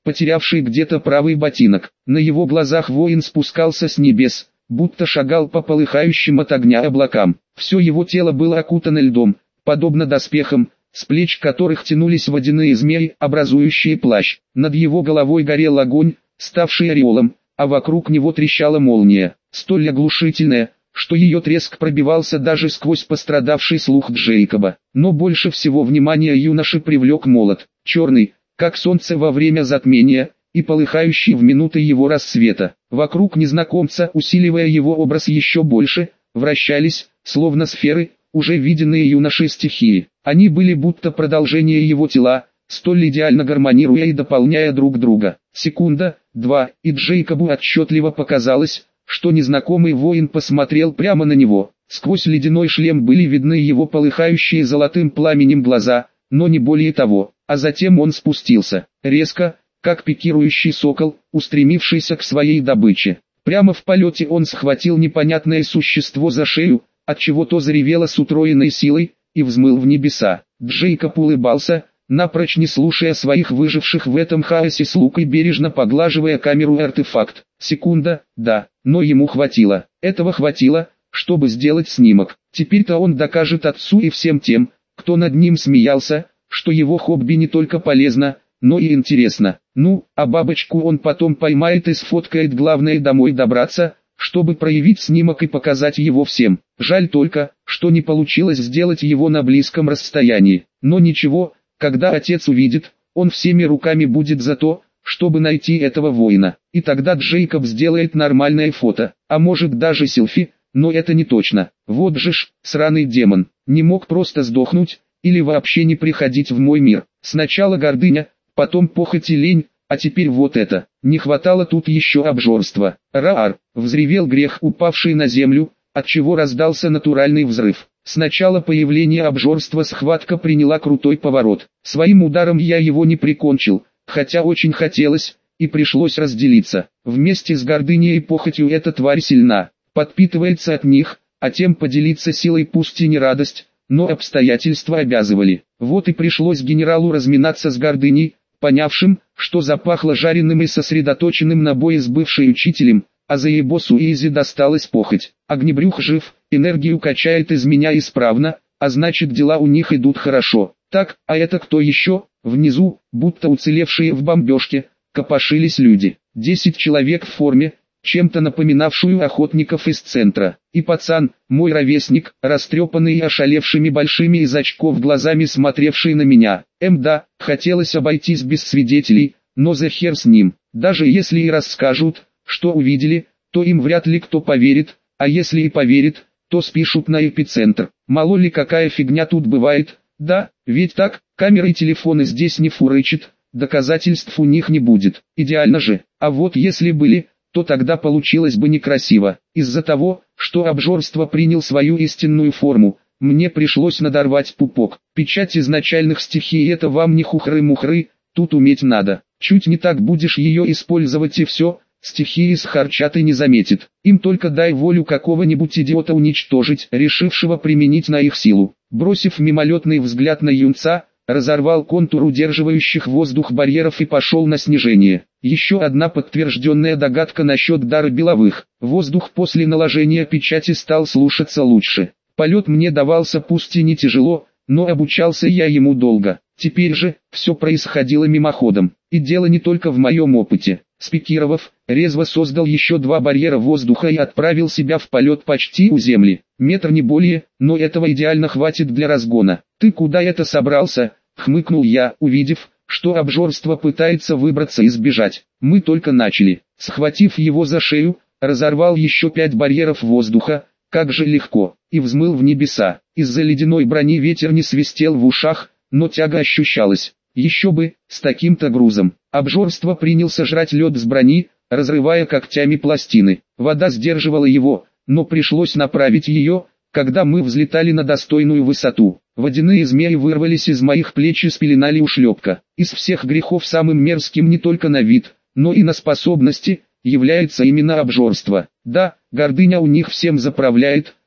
потерявший где-то правый ботинок. На его глазах воин спускался с небес, будто шагал по полыхающим от огня облакам. Все его тело было окутано льдом, подобно доспехам, с плеч которых тянулись водяные змеи, образующие плащ. Над его головой горел огонь, ставший ореолом, а вокруг него трещала молния, столь оглушительная, что ее треск пробивался даже сквозь пострадавший слух Джейкоба. Но больше всего внимания юноши привлек молот, черный, как солнце во время затмения, и полыхающий в минуты его рассвета. Вокруг незнакомца, усиливая его образ еще больше, вращались, словно сферы, уже виденные юношей стихии. Они были будто продолжение его тела, столь идеально гармонируя и дополняя друг друга. Секунда, два, и Джейкобу отчетливо показалось, что незнакомый воин посмотрел прямо на него. Сквозь ледяной шлем были видны его полыхающие золотым пламенем глаза, но не более того. А затем он спустился, резко, как пикирующий сокол, устремившийся к своей добыче. Прямо в полете он схватил непонятное существо за шею, отчего то заревело с утроенной силой, и взмыл в небеса. Джейкоб улыбался, напрочь не слушая своих выживших в этом хаосе слуг и бережно поглаживая камеру-артефакт. Секунда, да, но ему хватило. Этого хватило, чтобы сделать снимок. Теперь-то он докажет отцу и всем тем, кто над ним смеялся, что его хобби не только полезно, но и интересно. Ну, а бабочку он потом поймает и сфоткает, главное домой добраться, чтобы проявить снимок и показать его всем. Жаль только, что не получилось сделать его на близком расстоянии. Но ничего, когда отец увидит, он всеми руками будет за то, чтобы найти этого воина. И тогда Джейкоб сделает нормальное фото, а может даже селфи, но это не точно. Вот же ж, сраный демон, не мог просто сдохнуть, или вообще не приходить в мой мир. Сначала гордыня, потом похоть и лень, а теперь вот это. Не хватало тут еще обжорства. Раар, взревел грех, упавший на землю, отчего раздался натуральный взрыв. Сначала появление обжорства схватка приняла крутой поворот. Своим ударом я его не прикончил, хотя очень хотелось, и пришлось разделиться. Вместе с гордыней и похотью эта тварь сильна, подпитывается от них, а тем поделиться силой пусть и не радость, но обстоятельства обязывали. Вот и пришлось генералу разминаться с гордыней, понявшим, что запахло жареным и сосредоточенным на бое с бывшей учителем, а за ебосу Изи досталась похоть. Огнебрюх жив, энергию качает из меня исправно, а значит дела у них идут хорошо. Так, а это кто еще? Внизу, будто уцелевшие в бомбежке, копошились люди. Десять человек в форме, чем-то напоминавшую охотников из центра. И пацан, мой ровесник, растрепанный и ошалевшими большими из очков глазами смотревший на меня. Эм да, хотелось обойтись без свидетелей, но за хер с ним. Даже если и расскажут, что увидели, то им вряд ли кто поверит, а если и поверит, то спишут на эпицентр. Мало ли какая фигня тут бывает, да, ведь так, камеры и телефоны здесь не фурычат, доказательств у них не будет. Идеально же, а вот если были, то тогда получилось бы некрасиво. Из-за того, что обжорство принял свою истинную форму, мне пришлось надорвать пупок. Печать изначальных стихий — это вам не хухры-мухры, тут уметь надо. Чуть не так будешь ее использовать и все, стихии схарчат и не заметит. Им только дай волю какого-нибудь идиота уничтожить, решившего применить на их силу. Бросив мимолетный взгляд на юнца, разорвал контур удерживающих воздух барьеров и пошел на снижение. Еще одна подтвержденная догадка насчет дара Беловых. Воздух после наложения печати стал слушаться лучше. Полет мне давался пусть и не тяжело, но обучался я ему долго. Теперь же, все происходило мимоходом. И дело не только в моем опыте. Спикировав, резво создал еще два барьера воздуха и отправил себя в полет почти у земли. Метр не более, но этого идеально хватит для разгона. «Ты куда это собрался?» — хмыкнул я, увидев, что обжорство пытается выбраться и сбежать. Мы только начали. Схватив его за шею, разорвал еще пять барьеров воздуха, как же легко, и взмыл в небеса. Из-за ледяной брони ветер не свистел в ушах, но тяга ощущалась. Еще бы, с таким-то грузом. Обжорство принялся жрать лед с брони, разрывая когтями пластины. Вода сдерживала его, но пришлось направить ее, когда мы взлетали на достойную высоту. Водяные змеи вырвались из моих плеч и спеленали ушлепка. Из всех грехов самым мерзким не только на вид, но и на способности, является именно обжорство. Да, гордыня у них всем заправляет,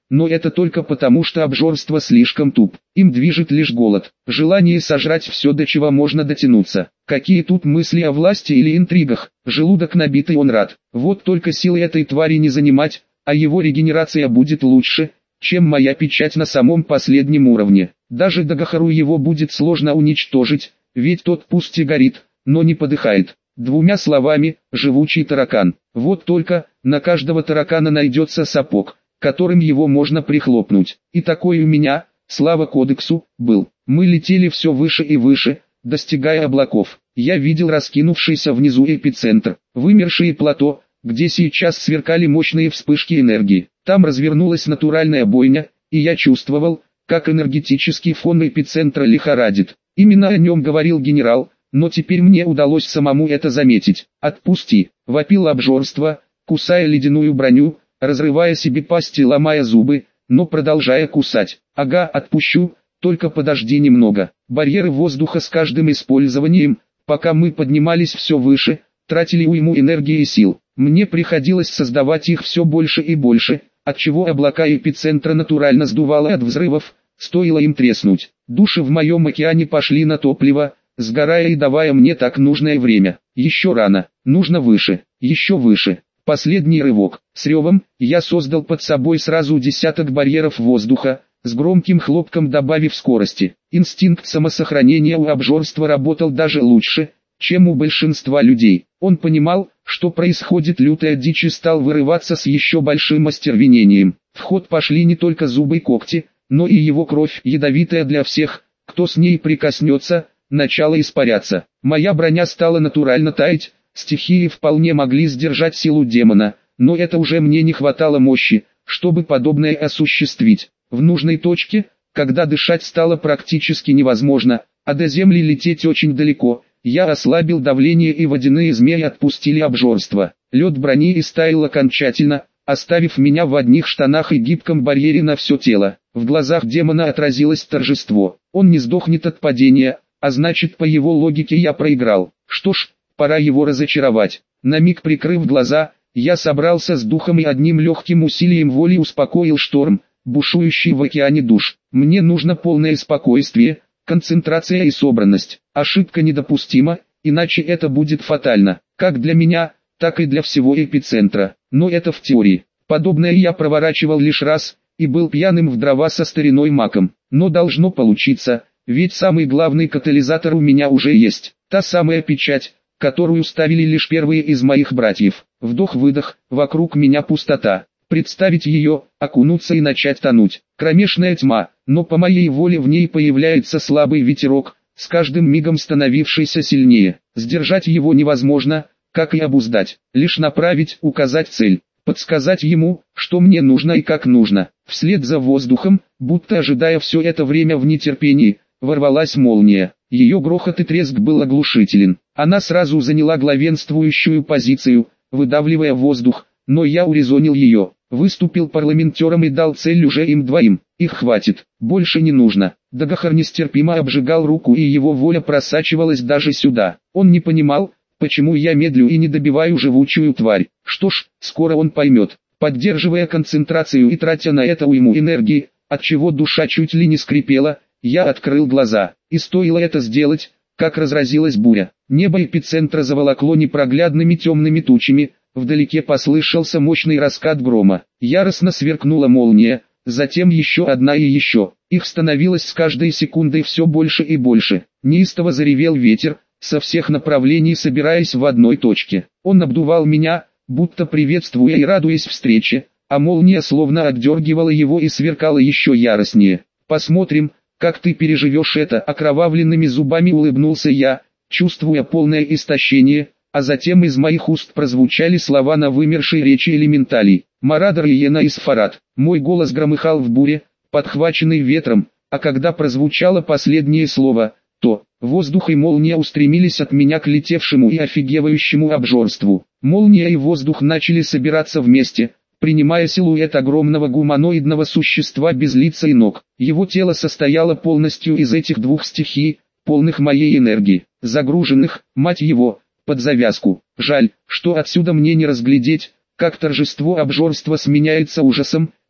но это только потому, что обжорство слишком туп. Им движет лишь голод, желание сожрать все, до чего можно дотянуться. Какие тут мысли о власти или интригах? Желудок набитый, он рад. Вот только силы этой твари не занимать, а его регенерация будет лучше, чем моя печать на самом последнем уровне. Даже Дагахару его будет сложно уничтожить, ведь тот пусть и горит, но не подыхает. Двумя словами, живучий таракан. Вот только, на каждого таракана найдется сапог, которым его можно прихлопнуть. И такой у меня, слава кодексу, был. Мы летели все выше и выше, достигая облаков. Я видел раскинувшийся внизу эпицентр, вымершие плато, где сейчас сверкали мощные вспышки энергии. Там развернулась натуральная бойня, и я чувствовал, как энергетический фон эпицентра лихорадит. Именно о нем говорил генерал, но теперь мне удалось самому это заметить. «Отпусти!» — вопил обжорство, кусая ледяную броню, разрывая себе пасть и ломая зубы, но продолжая кусать. «Ага, отпущу, только подожди немного». Барьеры воздуха с каждым использованием, пока мы поднимались все выше, тратили уйму энергии и сил. Мне приходилось создавать их все больше и больше, отчего облака эпицентра натурально сдувало от взрывов, стоило им треснуть. Души в моем океане пошли на топливо, сгорая и давая мне так нужное время. Еще рано, нужно выше, еще выше. Последний рывок. С ревом, я создал под собой сразу десяток барьеров воздуха, с громким хлопком добавив скорости. Инстинкт самосохранения у обжорства работал даже лучше, чем у большинства людей. Он понимал, что происходит, лютая дичь, и стал вырываться с еще большим остервенением. В ход пошли не только зубы и когти, но и его кровь, ядовитая для всех, кто с ней прикоснется, начала испаряться. Моя броня стала натурально таять, стихии вполне могли сдержать силу демона, но это уже мне не хватало мощи, чтобы подобное осуществить. В нужной точке, когда дышать стало практически невозможно, а до земли лететь очень далеко, я ослабил давление, и водяные змеи отпустили обжорство. Лед брони истаял окончательно, оставив меня в одних штанах и гибком барьере на все тело. В глазах демона отразилось торжество. Он не сдохнет от падения, а значит, по его логике я проиграл. Что ж, пора его разочаровать. На миг прикрыв глаза, я собрался с духом и одним легким усилием воли успокоил шторм, бушующий в океане душ. Мне нужно полное спокойствие, концентрация и собранность. Ошибка недопустима, иначе это будет фатально, как для меня, так и для всего эпицентра. Но это в теории. Подобное я проворачивал лишь раз, и был пьяным в дрова со стариной маком. Но должно получиться, ведь самый главный катализатор у меня уже есть. Та самая печать, которую ставили лишь первые из моих братьев. Вдох-выдох, вокруг меня пустота. Представить ее, окунуться и начать тонуть. Кромешная тьма, но по моей воле в ней появляется слабый ветерок, с каждым мигом становившийся сильнее. Сдержать его невозможно, как и обуздать. Лишь направить, указать цель, подсказать ему, что мне нужно и как нужно. Вслед за воздухом, будто ожидая все это время в нетерпении, ворвалась молния. Ее грохот и треск был оглушителен. Она сразу заняла главенствующую позицию, выдавливая воздух, но я урезонил ее. Выступил парламентером и дал цель уже им двоим. Их хватит, больше не нужно. Дагахар нестерпимо обжигал руку, и его воля просачивалась даже сюда. Он не понимал, почему я медлю и не добиваю живучую тварь. Что ж, скоро он поймет. Поддерживая концентрацию и тратя на это уйму энергии, отчего душа чуть ли не скрипела, я открыл глаза. И стоило это сделать, как разразилась буря. Небо эпицентра заволокло непроглядными темными тучами. Вдалеке послышался мощный раскат грома. Яростно сверкнула молния, затем еще одна и еще. Их становилось с каждой секундой все больше и больше. Неистово заревел ветер, со всех направлений собираясь в одной точке. Он обдувал меня, будто приветствуя и радуясь встрече, а молния словно отдергивала его и сверкала еще яростнее. «Посмотрим, как ты переживешь это», — окровавленными зубами улыбнулся я, чувствуя полное истощение. А затем из моих уст прозвучали слова на вымершей речи элементалей. Марадор Иена и Сфарат. Мой голос громыхал в буре, подхваченный ветром, а когда прозвучало последнее слово, то воздух и молния устремились от меня к летевшему и офигевающему обжорству. Молния и воздух начали собираться вместе, принимая силуэт огромного гуманоидного существа без лица и ног. Его тело состояло полностью из этих двух стихий, полных моей энергии, загруженных, мать его, под завязку. Жаль, что отсюда мне не разглядеть, как торжество обжорства сменяется ужасом,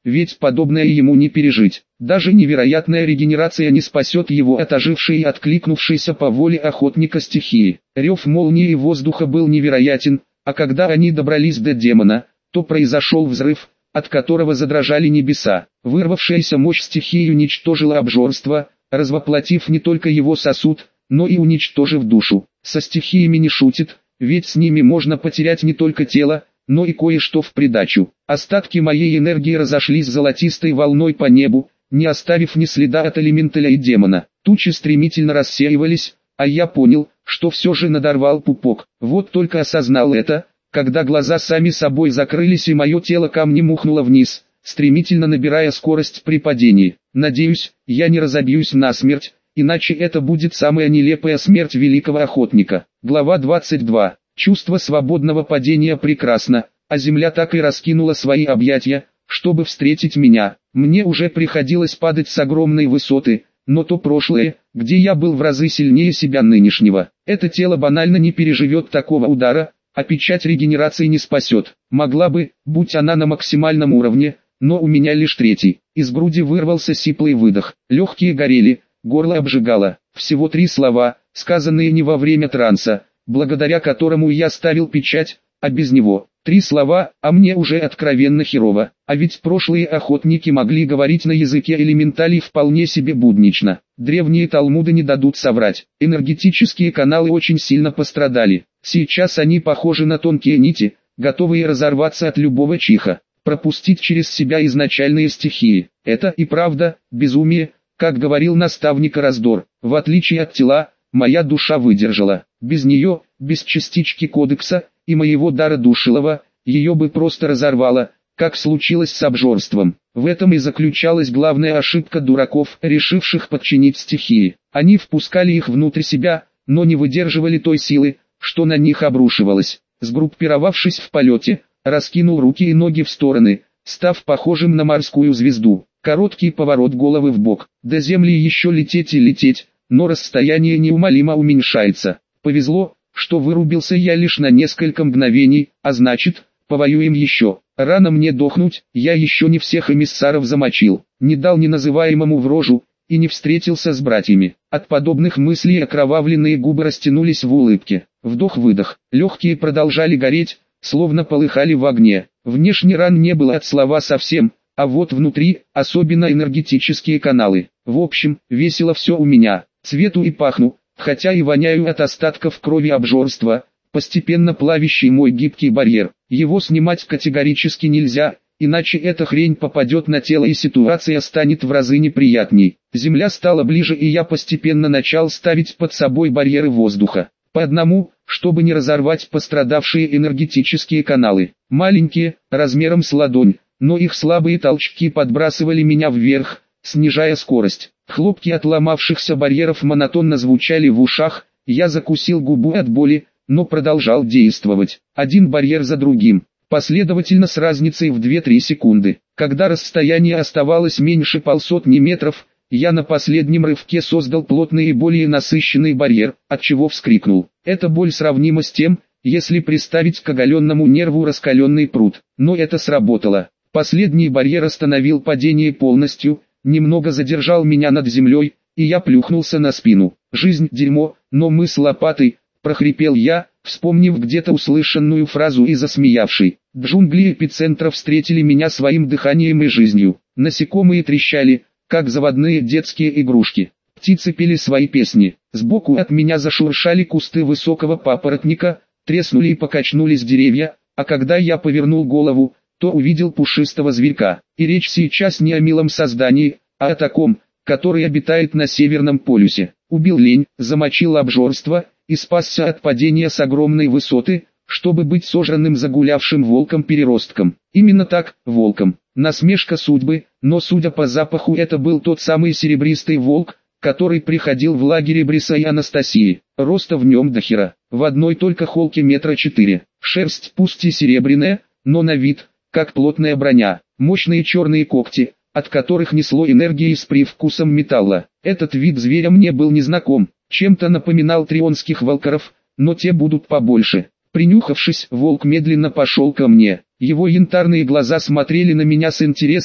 ведь подобное ему не пережить. Даже невероятная регенерация не спасет его от ожившей и откликнувшейся по воле охотника стихии. Рев молнии и воздуха был невероятен, а когда они добрались до демона, то произошел взрыв, от которого задрожали небеса. Вырвавшаяся мощь стихии уничтожила обжорство, развоплотив не только его сосуд, но и уничтожив душу. Со стихиями не шутит, ведь с ними можно потерять не только тело, но и кое-что в придачу. Остатки моей энергии разошлись золотистой волной по небу, не оставив ни следа от элементаля и демона. Тучи стремительно рассеивались, а я понял, что все же надорвал пупок. Вот только осознал это, когда глаза сами собой закрылись и мое тело камнем ухнуло вниз, стремительно набирая скорость при падении. Надеюсь, я не разобьюсь насмерть, иначе это будет самая нелепая смерть великого охотника. Глава двадцать два. Чувство свободного падения прекрасно, а земля так и раскинула свои объятия, чтобы встретить меня. Мне уже приходилось падать с огромной высоты, но то прошлое, где я был в разы сильнее себя нынешнего. Это тело банально не переживет такого удара, а печать регенерации не спасет. Могла бы, будь она на максимальном уровне, но у меня лишь третий. Из груди вырвался сиплый выдох, легкие горели, горло обжигало. Всего три слова, сказанные не во время транса, благодаря которому я ставил печать, а без него. Три слова, а мне уже откровенно херово. А ведь прошлые охотники могли говорить на языке элементалей вполне себе буднично. Древние талмуды не дадут соврать. Энергетические каналы очень сильно пострадали. Сейчас они похожи на тонкие нити, готовые разорваться от любого чиха. Пропустить через себя изначальные стихии. Это и правда безумие, как говорил наставник Раздор. В отличие от тела, моя душа выдержала. Без нее, без частички кодекса и моего дара душилова, ее бы просто разорвало, как случилось с обжорством. В этом и заключалась главная ошибка дураков, решивших подчинить стихии. Они впускали их внутрь себя, но не выдерживали той силы, что на них обрушивалось. Сгруппировавшись в полете, раскинул руки и ноги в стороны, став похожим на морскую звезду. Короткий поворот головы в бок. До земли еще лететь и лететь, но расстояние неумолимо уменьшается. Повезло, что вырубился я лишь на несколько мгновений, а значит, повоюем еще. Рано мне дохнуть, я еще не всех эмиссаров замочил, не дал неназываемому в рожу, и не встретился с братьями. От подобных мыслей окровавленные губы растянулись в улыбке. Вдох-выдох, легкие продолжали гореть, словно полыхали в огне. Внешне ран не было от слова совсем, а вот внутри, особенно энергетические каналы. В общем, весело все у меня, цвету и пахну, хотя и воняю от остатков крови обжорства, постепенно плавящий мой гибкий барьер. Его снимать категорически нельзя, иначе эта хрень попадет на тело и ситуация станет в разы неприятней. Земля стала ближе и я постепенно начал ставить под собой барьеры воздуха. По одному, чтобы не разорвать пострадавшие энергетические каналы. Маленькие, размером с ладонь, но их слабые толчки подбрасывали меня вверх, снижая скорость. Хлопки от ломавшихся барьеров монотонно звучали в ушах, я закусил губу от боли, но продолжал действовать. Один барьер за другим, последовательно с разницей в две-три секунды. Когда расстояние оставалось меньше полсотни метров, я на последнем рывке создал плотный и более насыщенный барьер, от чего вскрикнул. Эта боль сравнима с тем, если приставить к оголенному нерву раскаленный пруд. Но это сработало. Последний барьер остановил падение полностью, немного задержал меня над землей, и я плюхнулся на спину. Жизнь дерьмо, но мы с лопатой, прохрипел я, вспомнив где-то услышанную фразу и засмеявший. Джунгли эпицентра встретили меня своим дыханием и жизнью. Насекомые трещали, как заводные детские игрушки. Птицы пели свои песни. Сбоку от меня зашуршали кусты высокого папоротника, треснули и покачнулись деревья, а когда я повернул голову, то увидел пушистого зверька. И речь сейчас не о милом создании, а о таком, который обитает на Северном полюсе. Убил лень, замочил обжорство и спасся от падения с огромной высоты, чтобы быть сожранным загулявшим волком-переростком. Именно так, волком. Насмешка судьбы, но судя по запаху это был тот самый серебристый волк, который приходил в лагере Бриса и Анастасии. Роста в нем до хера, в одной только холке метра четыре. Шерсть пусть и серебряная, но на вид, как плотная броня. Мощные черные когти, от которых несло энергией с привкусом металла. Этот вид зверя мне был незнаком, чем-то напоминал трионских волкоров, но те будут побольше. Принюхавшись, волк медленно пошел ко мне. Его янтарные глаза смотрели на меня с интересом,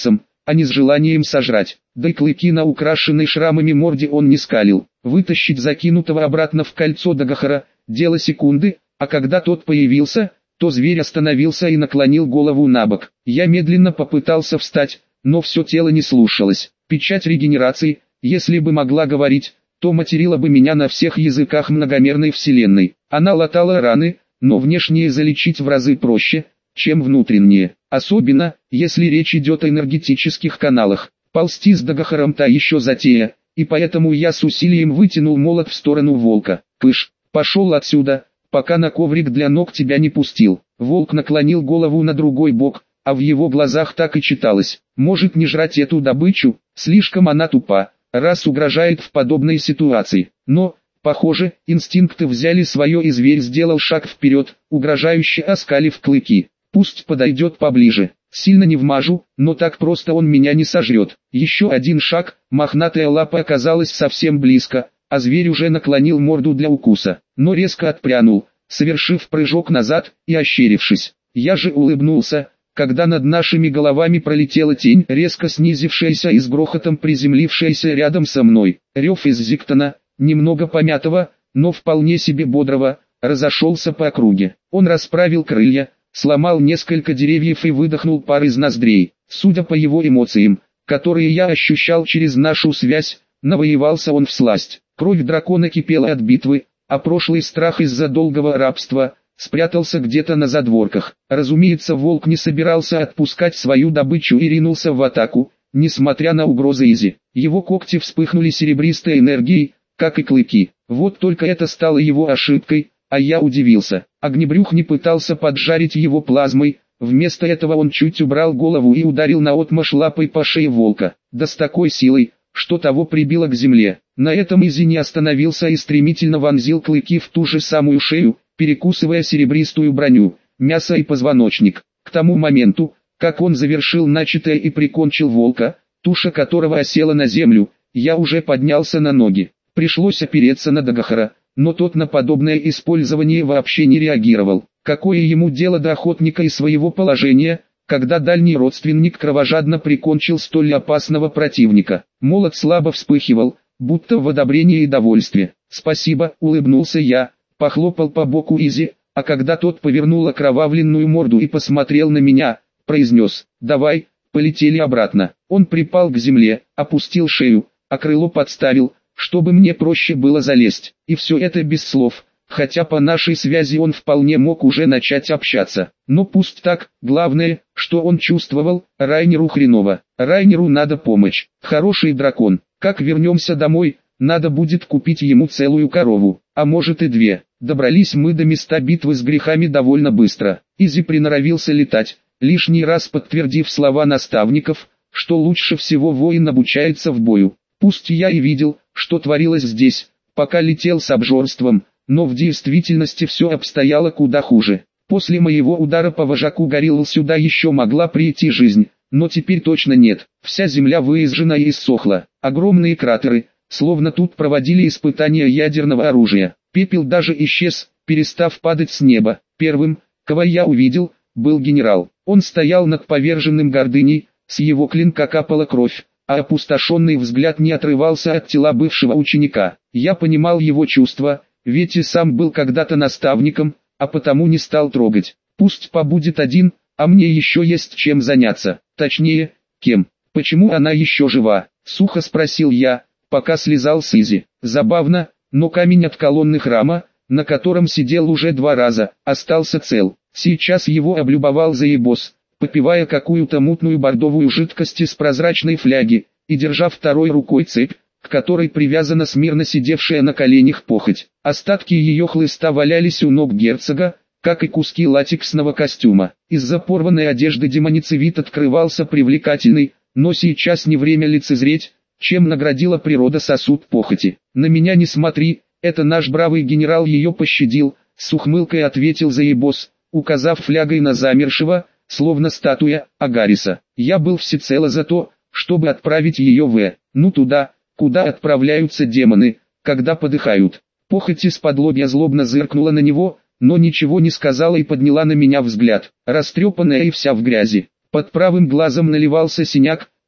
а не с желанием сожрать. Да и клыки на украшенной шрамами морде он не скалил. Вытащить закинутого обратно в кольцо Дагахара – дело секунды, а когда тот появился, то зверь остановился и наклонил голову на бок. Я медленно попытался встать, но все тело не слушалось. Печать регенерации, если бы могла говорить, то материла бы меня на всех языках многомерной вселенной. Она латала раны, но внешние залечить в разы проще, чем внутренние. Особенно, если речь идет о энергетических каналах. Ползти с Дагахаром та еще затея, и поэтому я с усилием вытянул молот в сторону волка. «Кыш, пошел отсюда, пока на коврик для ног тебя не пустил». Волк наклонил голову на другой бок, а в его глазах так и читалось: может не жрать эту добычу, слишком она тупа, раз угрожает в подобной ситуации. Но, похоже, инстинкты взяли свое, и зверь сделал шаг вперед, угрожающе оскалив клыки. Пусть подойдет поближе. Сильно не вмажу, но так просто он меня не сожрет. Еще один шаг, мохнатая лапа оказалась совсем близко, а зверь уже наклонил морду для укуса, но резко отпрянул, совершив прыжок назад и ощерившись. Я же улыбнулся, когда над нашими головами пролетела тень, резко снизившаяся и с грохотом приземлившаяся рядом со мной. Рев из Зиктона, немного помятого, но вполне себе бодрого, разошелся по округе. Он расправил крылья, сломал несколько деревьев и выдохнул пар из ноздрей. Судя по его эмоциям, которые я ощущал через нашу связь, навоевался он всласть. Кровь дракона кипела от битвы, а прошлый страх из-за долгого рабства спрятался где-то на задворках. Разумеется, волк не собирался отпускать свою добычу и ринулся в атаку, несмотря на угрозы Изи. Его когти вспыхнули серебристой энергией, как и клыки. Вот только это стало его ошибкой, а я удивился. Огнебрюх не пытался поджарить его плазмой, вместо этого он чуть убрал голову и ударил наотмашь лапой по шее волка, да с такой силой, что того прибило к земле. На этом Изи не остановился и стремительно вонзил клыки в ту же самую шею, перекусывая серебристую броню, мясо и позвоночник. К тому моменту, как он завершил начатое и прикончил волка, туша которого осела на землю, я уже поднялся на ноги. Пришлось опереться на Дагахара, но тот на подобное использование вообще не реагировал. Какое ему дело до охотника и своего положения, когда дальний родственник кровожадно прикончил столь опасного противника? Молот слабо вспыхивал, будто в одобрении и довольстве. «Спасибо», — улыбнулся я, похлопал по боку Изи, а когда тот повернул окровавленную морду и посмотрел на меня, произнес: «Давай, полетели обратно». Он припал к земле, опустил шею, а крыло подставил, чтобы мне проще было залезть. И все это без слов, хотя по нашей связи он вполне мог уже начать общаться. Но пусть так, главное, что он чувствовал: Райнеру хреново. Райнеру надо помощь. Хороший дракон. Как вернемся домой, надо будет купить ему целую корову, а может и две. Добрались мы до места битвы с грехами довольно быстро. Изи приноровился летать, лишний раз подтвердив слова наставников, что лучше всего воин обучается в бою. Пусть я и видел, что творилось здесь, пока летел с обжорством, но в действительности все обстояло куда хуже. После моего удара по вожаку горилл сюда еще могла прийти жизнь, но теперь точно нет. Вся земля выезжена и иссохла. Огромные кратеры, словно тут проводили испытания ядерного оружия. Пепел даже исчез, перестав падать с неба. Первым, кого я увидел, был генерал. Он стоял над поверженным гордыней, с его клинка капала кровь, а опустошенный взгляд не отрывался от тела бывшего ученика. Я понимал его чувства, ведь и сам был когда-то наставником, а потому не стал трогать. Пусть побудет один, а мне еще есть чем заняться. Точнее, кем. «Почему она еще жива?» — сухо спросил я, пока слезал с Изи. Забавно, но камень от колонны храма, на котором сидел уже два раза, остался цел. Сейчас его облюбовал Заебос, попивая какую-то мутную бордовую жидкость из прозрачной фляги, и держа второй рукой цепь, к которой привязана смирно сидевшая на коленях похоть. Остатки ее хлыста валялись у ног герцога, как и куски латексного костюма. Из-за порванной одежды демоницевит открывался привлекательный, но сейчас не время лицезреть, чем наградила природа сосуд похоти. «На меня не смотри, это наш бравый генерал ее пощадил», — с ухмылкой ответил Заебос, указав флягой на замершего, словно статуя, Агариса. Я был всецело за то, чтобы отправить ее в, ну туда, куда отправляются демоны, когда подыхают. Похоть из-под лобья злобно зыркнула на него, но ничего не сказала и подняла на меня взгляд, растрепанная и вся в грязи. Под правым глазом наливался синяк,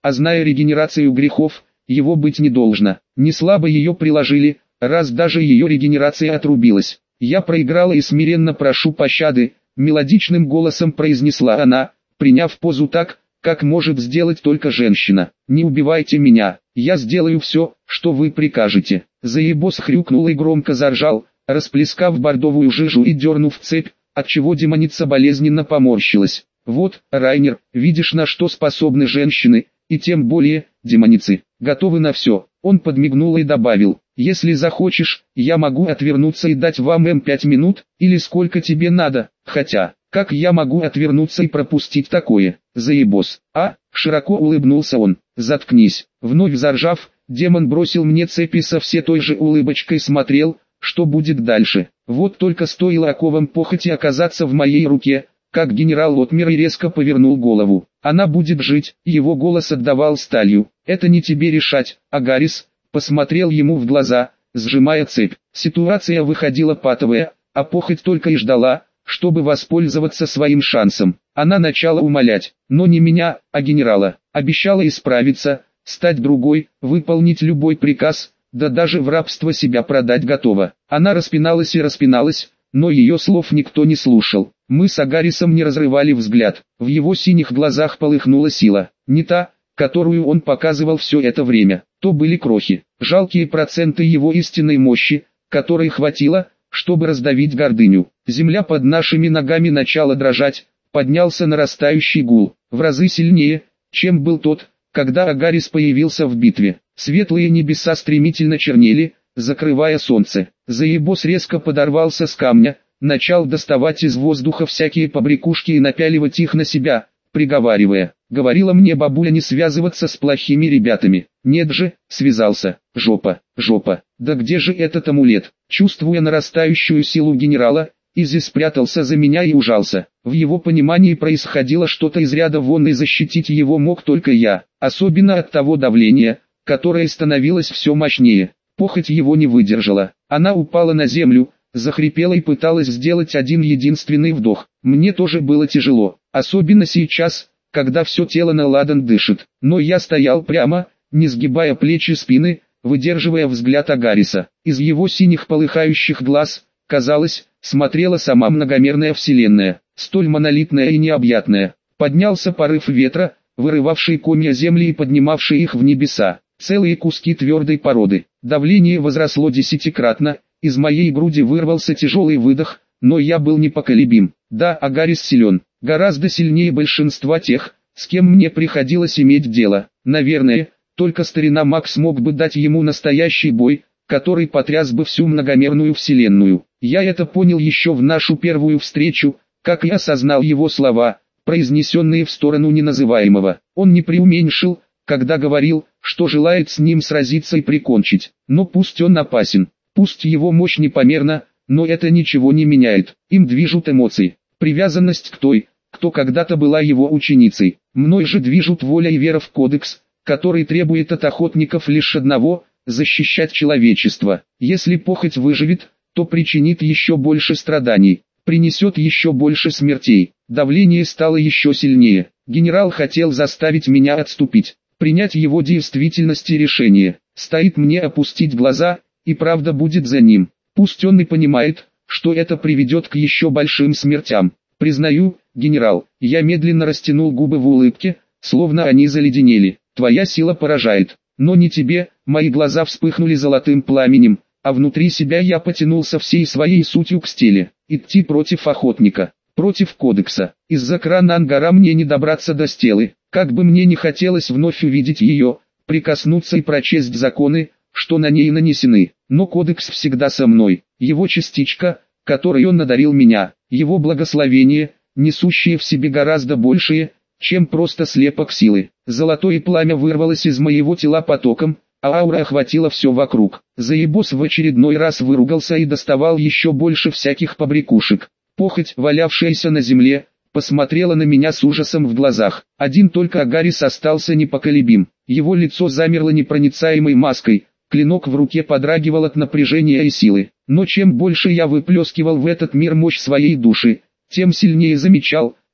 а зная регенерацию грехов, его быть не должно. Не слабо ее приложили, раз даже ее регенерация отрубилась. Я проиграла и смиренно прошу пощады, мелодичным голосом произнесла она, приняв позу так, как может сделать только женщина. Не убивайте меня, я сделаю все, что вы прикажете. Заебос хрюкнул и громко заржал, расплескав бордовую жижу и дернув цепь, отчего демоница болезненно поморщилась. Вот, Райнер, видишь, на что способны женщины, и тем более, демоницы, готовы на все. Он подмигнул и добавил: если захочешь, я могу отвернуться и дать вам эм пять минут, или сколько тебе надо, хотя, как я могу отвернуться и пропустить такое, заебос, а? Широко улыбнулся он. Заткнись. Вновь заржав, демон бросил мне цепи, со все той же улыбочкой смотрел, что будет дальше. Вот только стоило оковам похоти оказаться в моей руке, как генерал отмер и резко повернул голову. Она будет жить, его голос отдавал сталью. Это не тебе решать, Агарис. Посмотрел ему в глаза, сжимая цепь. Ситуация выходила патовая, а похоть только и ждала, чтобы воспользоваться своим шансом. Она начала умолять, но не меня, а генерала. Обещала исправиться, стать другой, выполнить любой приказ, да даже в рабство себя продать готова. Она распиналась и распиналась, но ее слов никто не слушал. Мы с Агарисом не разрывали взгляд. В его синих глазах полыхнула сила. Не та, которую он показывал все это время. То были крохи, жалкие проценты его истинной мощи, которой хватило, чтобы раздавить гордыню. Земля под нашими ногами начала дрожать, поднялся нарастающий гул, в разы сильнее, чем был тот, когда Агарис появился в битве. Светлые небеса стремительно чернели, закрывая солнце. Заебос резко подорвался с камня, начал доставать из воздуха всякие побрякушки и напяливать их на себя, приговаривая: говорила мне бабуля не связываться с плохими ребятами. Нет же, связался. Жопа, жопа. Да где же этот амулет? Чувствуя нарастающую силу генерала, Изи спрятался за меня и ужался. В его понимании происходило что-то из ряда вон, и защитить его мог только я. Особенно от того давления, которое становилось все мощнее. Похоть его не выдержала. Она упала на землю, захрипела и пыталась сделать один единственный вдох. Мне тоже было тяжело, особенно сейчас, когда все тело наладан дышит. Но я стоял прямо, не сгибая плечи спины, выдерживая взгляд Агариса. Из его синих полыхающих глаз, казалось, смотрела сама многомерная вселенная, столь монолитная и необъятная. Поднялся порыв ветра, вырывавший комья земли и поднимавший их в небеса. Целые куски твердой породы. Давление возросло десятикратно, из моей груди вырвался тяжелый выдох, но я был непоколебим. Да, Агарис силен, гораздо сильнее большинства тех, с кем мне приходилось иметь дело. Наверное, только старина Маг смог бы дать ему настоящий бой, который потряс бы всю многомерную вселенную. Я это понял еще в нашу первую встречу, как я осознал его слова, произнесенные в сторону неназываемого. Он не преуменьшил, когда говорил, что желает с ним сразиться и прикончить. Но пусть он опасен, пусть его мощь непомерна, но это ничего не меняет. Им движут эмоции, привязанность к той, кто когда-то была его ученицей. Мной же движут воля и вера в кодекс, который требует от охотников лишь одного – защищать человечество. Если похоть выживет, то причинит еще больше страданий, принесет еще больше смертей. Давление стало еще сильнее. Генерал хотел заставить меня отступить, принять его действительность и решение. Стоит мне опустить глаза, и правда будет за ним. Пусть он и понимает, что это приведет к еще большим смертям. Признаю, генерал, я медленно растянул губы в улыбке, словно они заледенели. Твоя сила поражает, но не тебе. Мои глаза вспыхнули золотым пламенем, а внутри себя я потянулся всей своей сутью к стеле. Идти против охотника, против кодекса. Из-за крана ангара мне не добраться до стелы. Как бы мне не хотелось вновь увидеть ее, прикоснуться и прочесть законы, что на ней нанесены. Но кодекс всегда со мной. Его частичка, которой он надарил меня, его благословение, несущее в себе гораздо большее, чем просто слепок силы. Золотое пламя вырвалось из моего тела потоком, а аура охватила все вокруг. Заебос в очередной раз выругался и доставал еще больше всяких побрякушек. Похоть, валявшаяся на земле, посмотрела на меня с ужасом в глазах. Один только Агарис остался непоколебим. Его лицо замерло непроницаемой маской, клинок в руке подрагивал от напряжения и силы. Но чем больше я выплескивал в этот мир мощь своей души, тем сильнее замечал,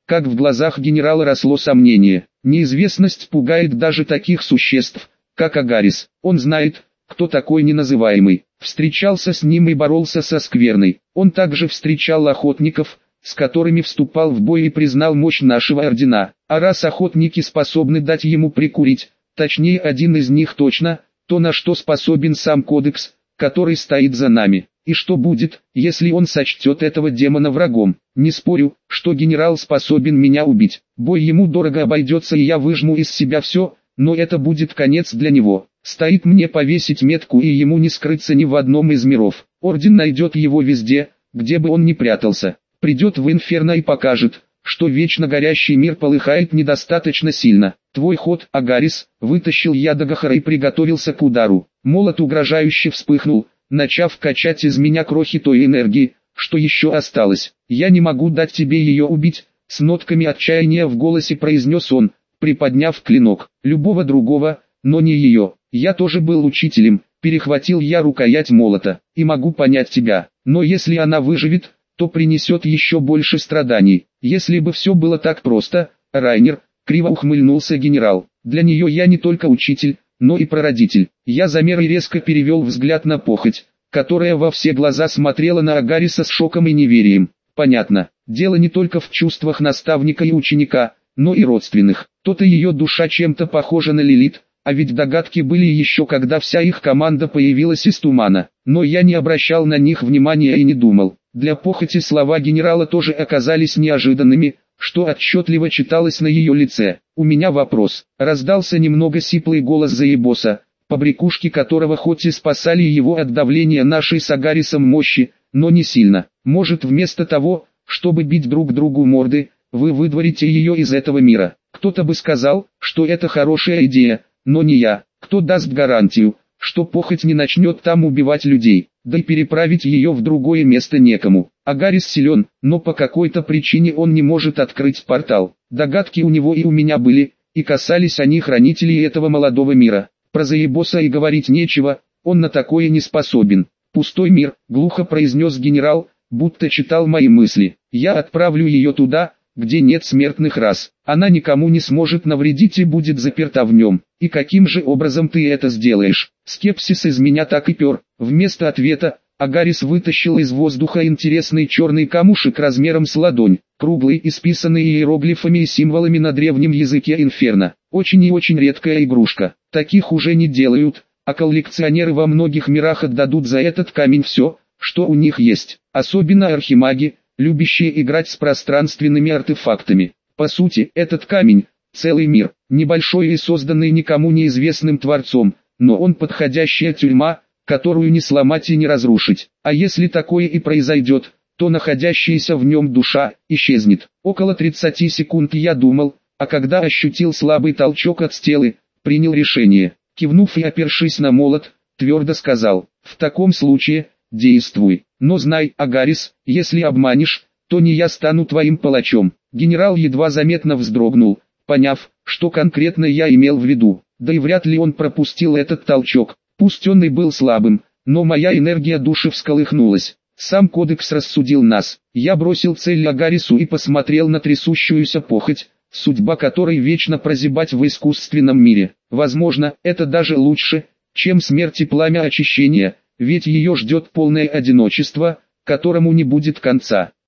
как в глазах генерала росло сомнение. Неизвестность пугает даже таких существ, как Агарис. Он знает, кто такой неназываемый. Встречался с ним и боролся со скверной. Он также встречал охотников, с которыми вступал в бой и признал мощь нашего ордена. А раз охотники способны дать ему прикурить, точнее один из них точно, то на что способен сам кодекс, который стоит за нами. И что будет, если он сочтет этого демона врагом? Не спорю, что генерал способен меня убить. Бой ему дорого обойдется и я выжму из себя все, но это будет конец для него. Стоит мне повесить метку и ему не скрыться ни в одном из миров. Орден найдет его везде, где бы он ни прятался. Придет в Инферно и покажет, что вечно горящий мир полыхает недостаточно сильно. Твой ход, Агарис. Вытащил я Дагахара и приготовился к удару. Молот угрожающе вспыхнул, начав качать из меня крохи той энергии, что еще осталось. Я не могу дать тебе ее убить, с нотками отчаяния в голосе произнес он, приподняв клинок. Любого другого, но не ее. Я тоже был учителем, перехватил я рукоять молота, и могу понять тебя, но если она выживет, то принесет еще больше страданий. Если бы все было так просто, Райнер, криво ухмыльнулся генерал, для нее я не только учитель, но и прародитель. Я замер и резко перевел взгляд на похоть, которая во все глаза смотрела на Агариса с шоком и неверием. Понятно, дело не только в чувствах наставника и ученика, но и родственных. То-то ее душа чем-то похожа на Лилит, а ведь догадки были еще когда вся их команда появилась из тумана. Но я не обращал на них внимания и не думал. Для похоти слова генерала тоже оказались неожиданными, что отчетливо читалось на ее лице. «У меня вопрос», — раздался немного сиплый голос Заебоса, побрякушки которого хоть и спасали его от давления нашей с Агарисом мощи, но не сильно. Может, вместо того, чтобы бить друг другу морды, вы выдворите ее из этого мира. Кто-то бы сказал, что это хорошая идея, но не я. Кто даст гарантию, что похоть не начнет там убивать людей, да и переправить ее в другое место некому. Агарис силен, но по какой-то причине он не может открыть портал. Догадки у него и у меня были, и касались они хранителей этого молодого мира. Про Заебоса и говорить нечего, он на такое не способен. «Пустой мир», — глухо произнес генерал, будто читал мои мысли. «Я отправлю ее туда, где нет смертных рас. Она никому не сможет навредить и будет заперта в нем. И каким же образом ты это сделаешь?» Скепсис из меня так и пер. Вместо ответа, Агарис вытащил из воздуха интересный черный камушек размером с ладонь, круглый, исписанный иероглифами и символами на древнем языке Инферно. Очень и очень редкая игрушка. Таких уже не делают, а коллекционеры во многих мирах отдадут за этот камень все, что у них есть. Особенно архимаги, любящие играть с пространственными артефактами. По сути, этот камень – целый мир, небольшой и созданный никому неизвестным творцом, но он подходящая тюрьма, которую не сломать и не разрушить. А если такое и произойдет, то находящаяся в нем душа исчезнет. Около тридцати секунд я думал, а когда ощутил слабый толчок от стелы, принял решение. Кивнув и опершись на молот, твердо сказал: «В таком случае, действуй. Но знай, Агарис, если обманешь, то не я стану твоим палачом». Генерал едва заметно вздрогнул, поняв, что конкретно я имел в виду. Да и вряд ли он пропустил этот толчок. Пусть он и был слабым, но моя энергия души всколыхнулась. Сам кодекс рассудил нас. Я бросил цель Агарису и посмотрел на трясущуюся похоть, судьба которой вечно прозябать в искусственном мире. Возможно, это даже лучше, чем смерть и пламя очищения, ведь ее ждет полное одиночество, которому не будет конца.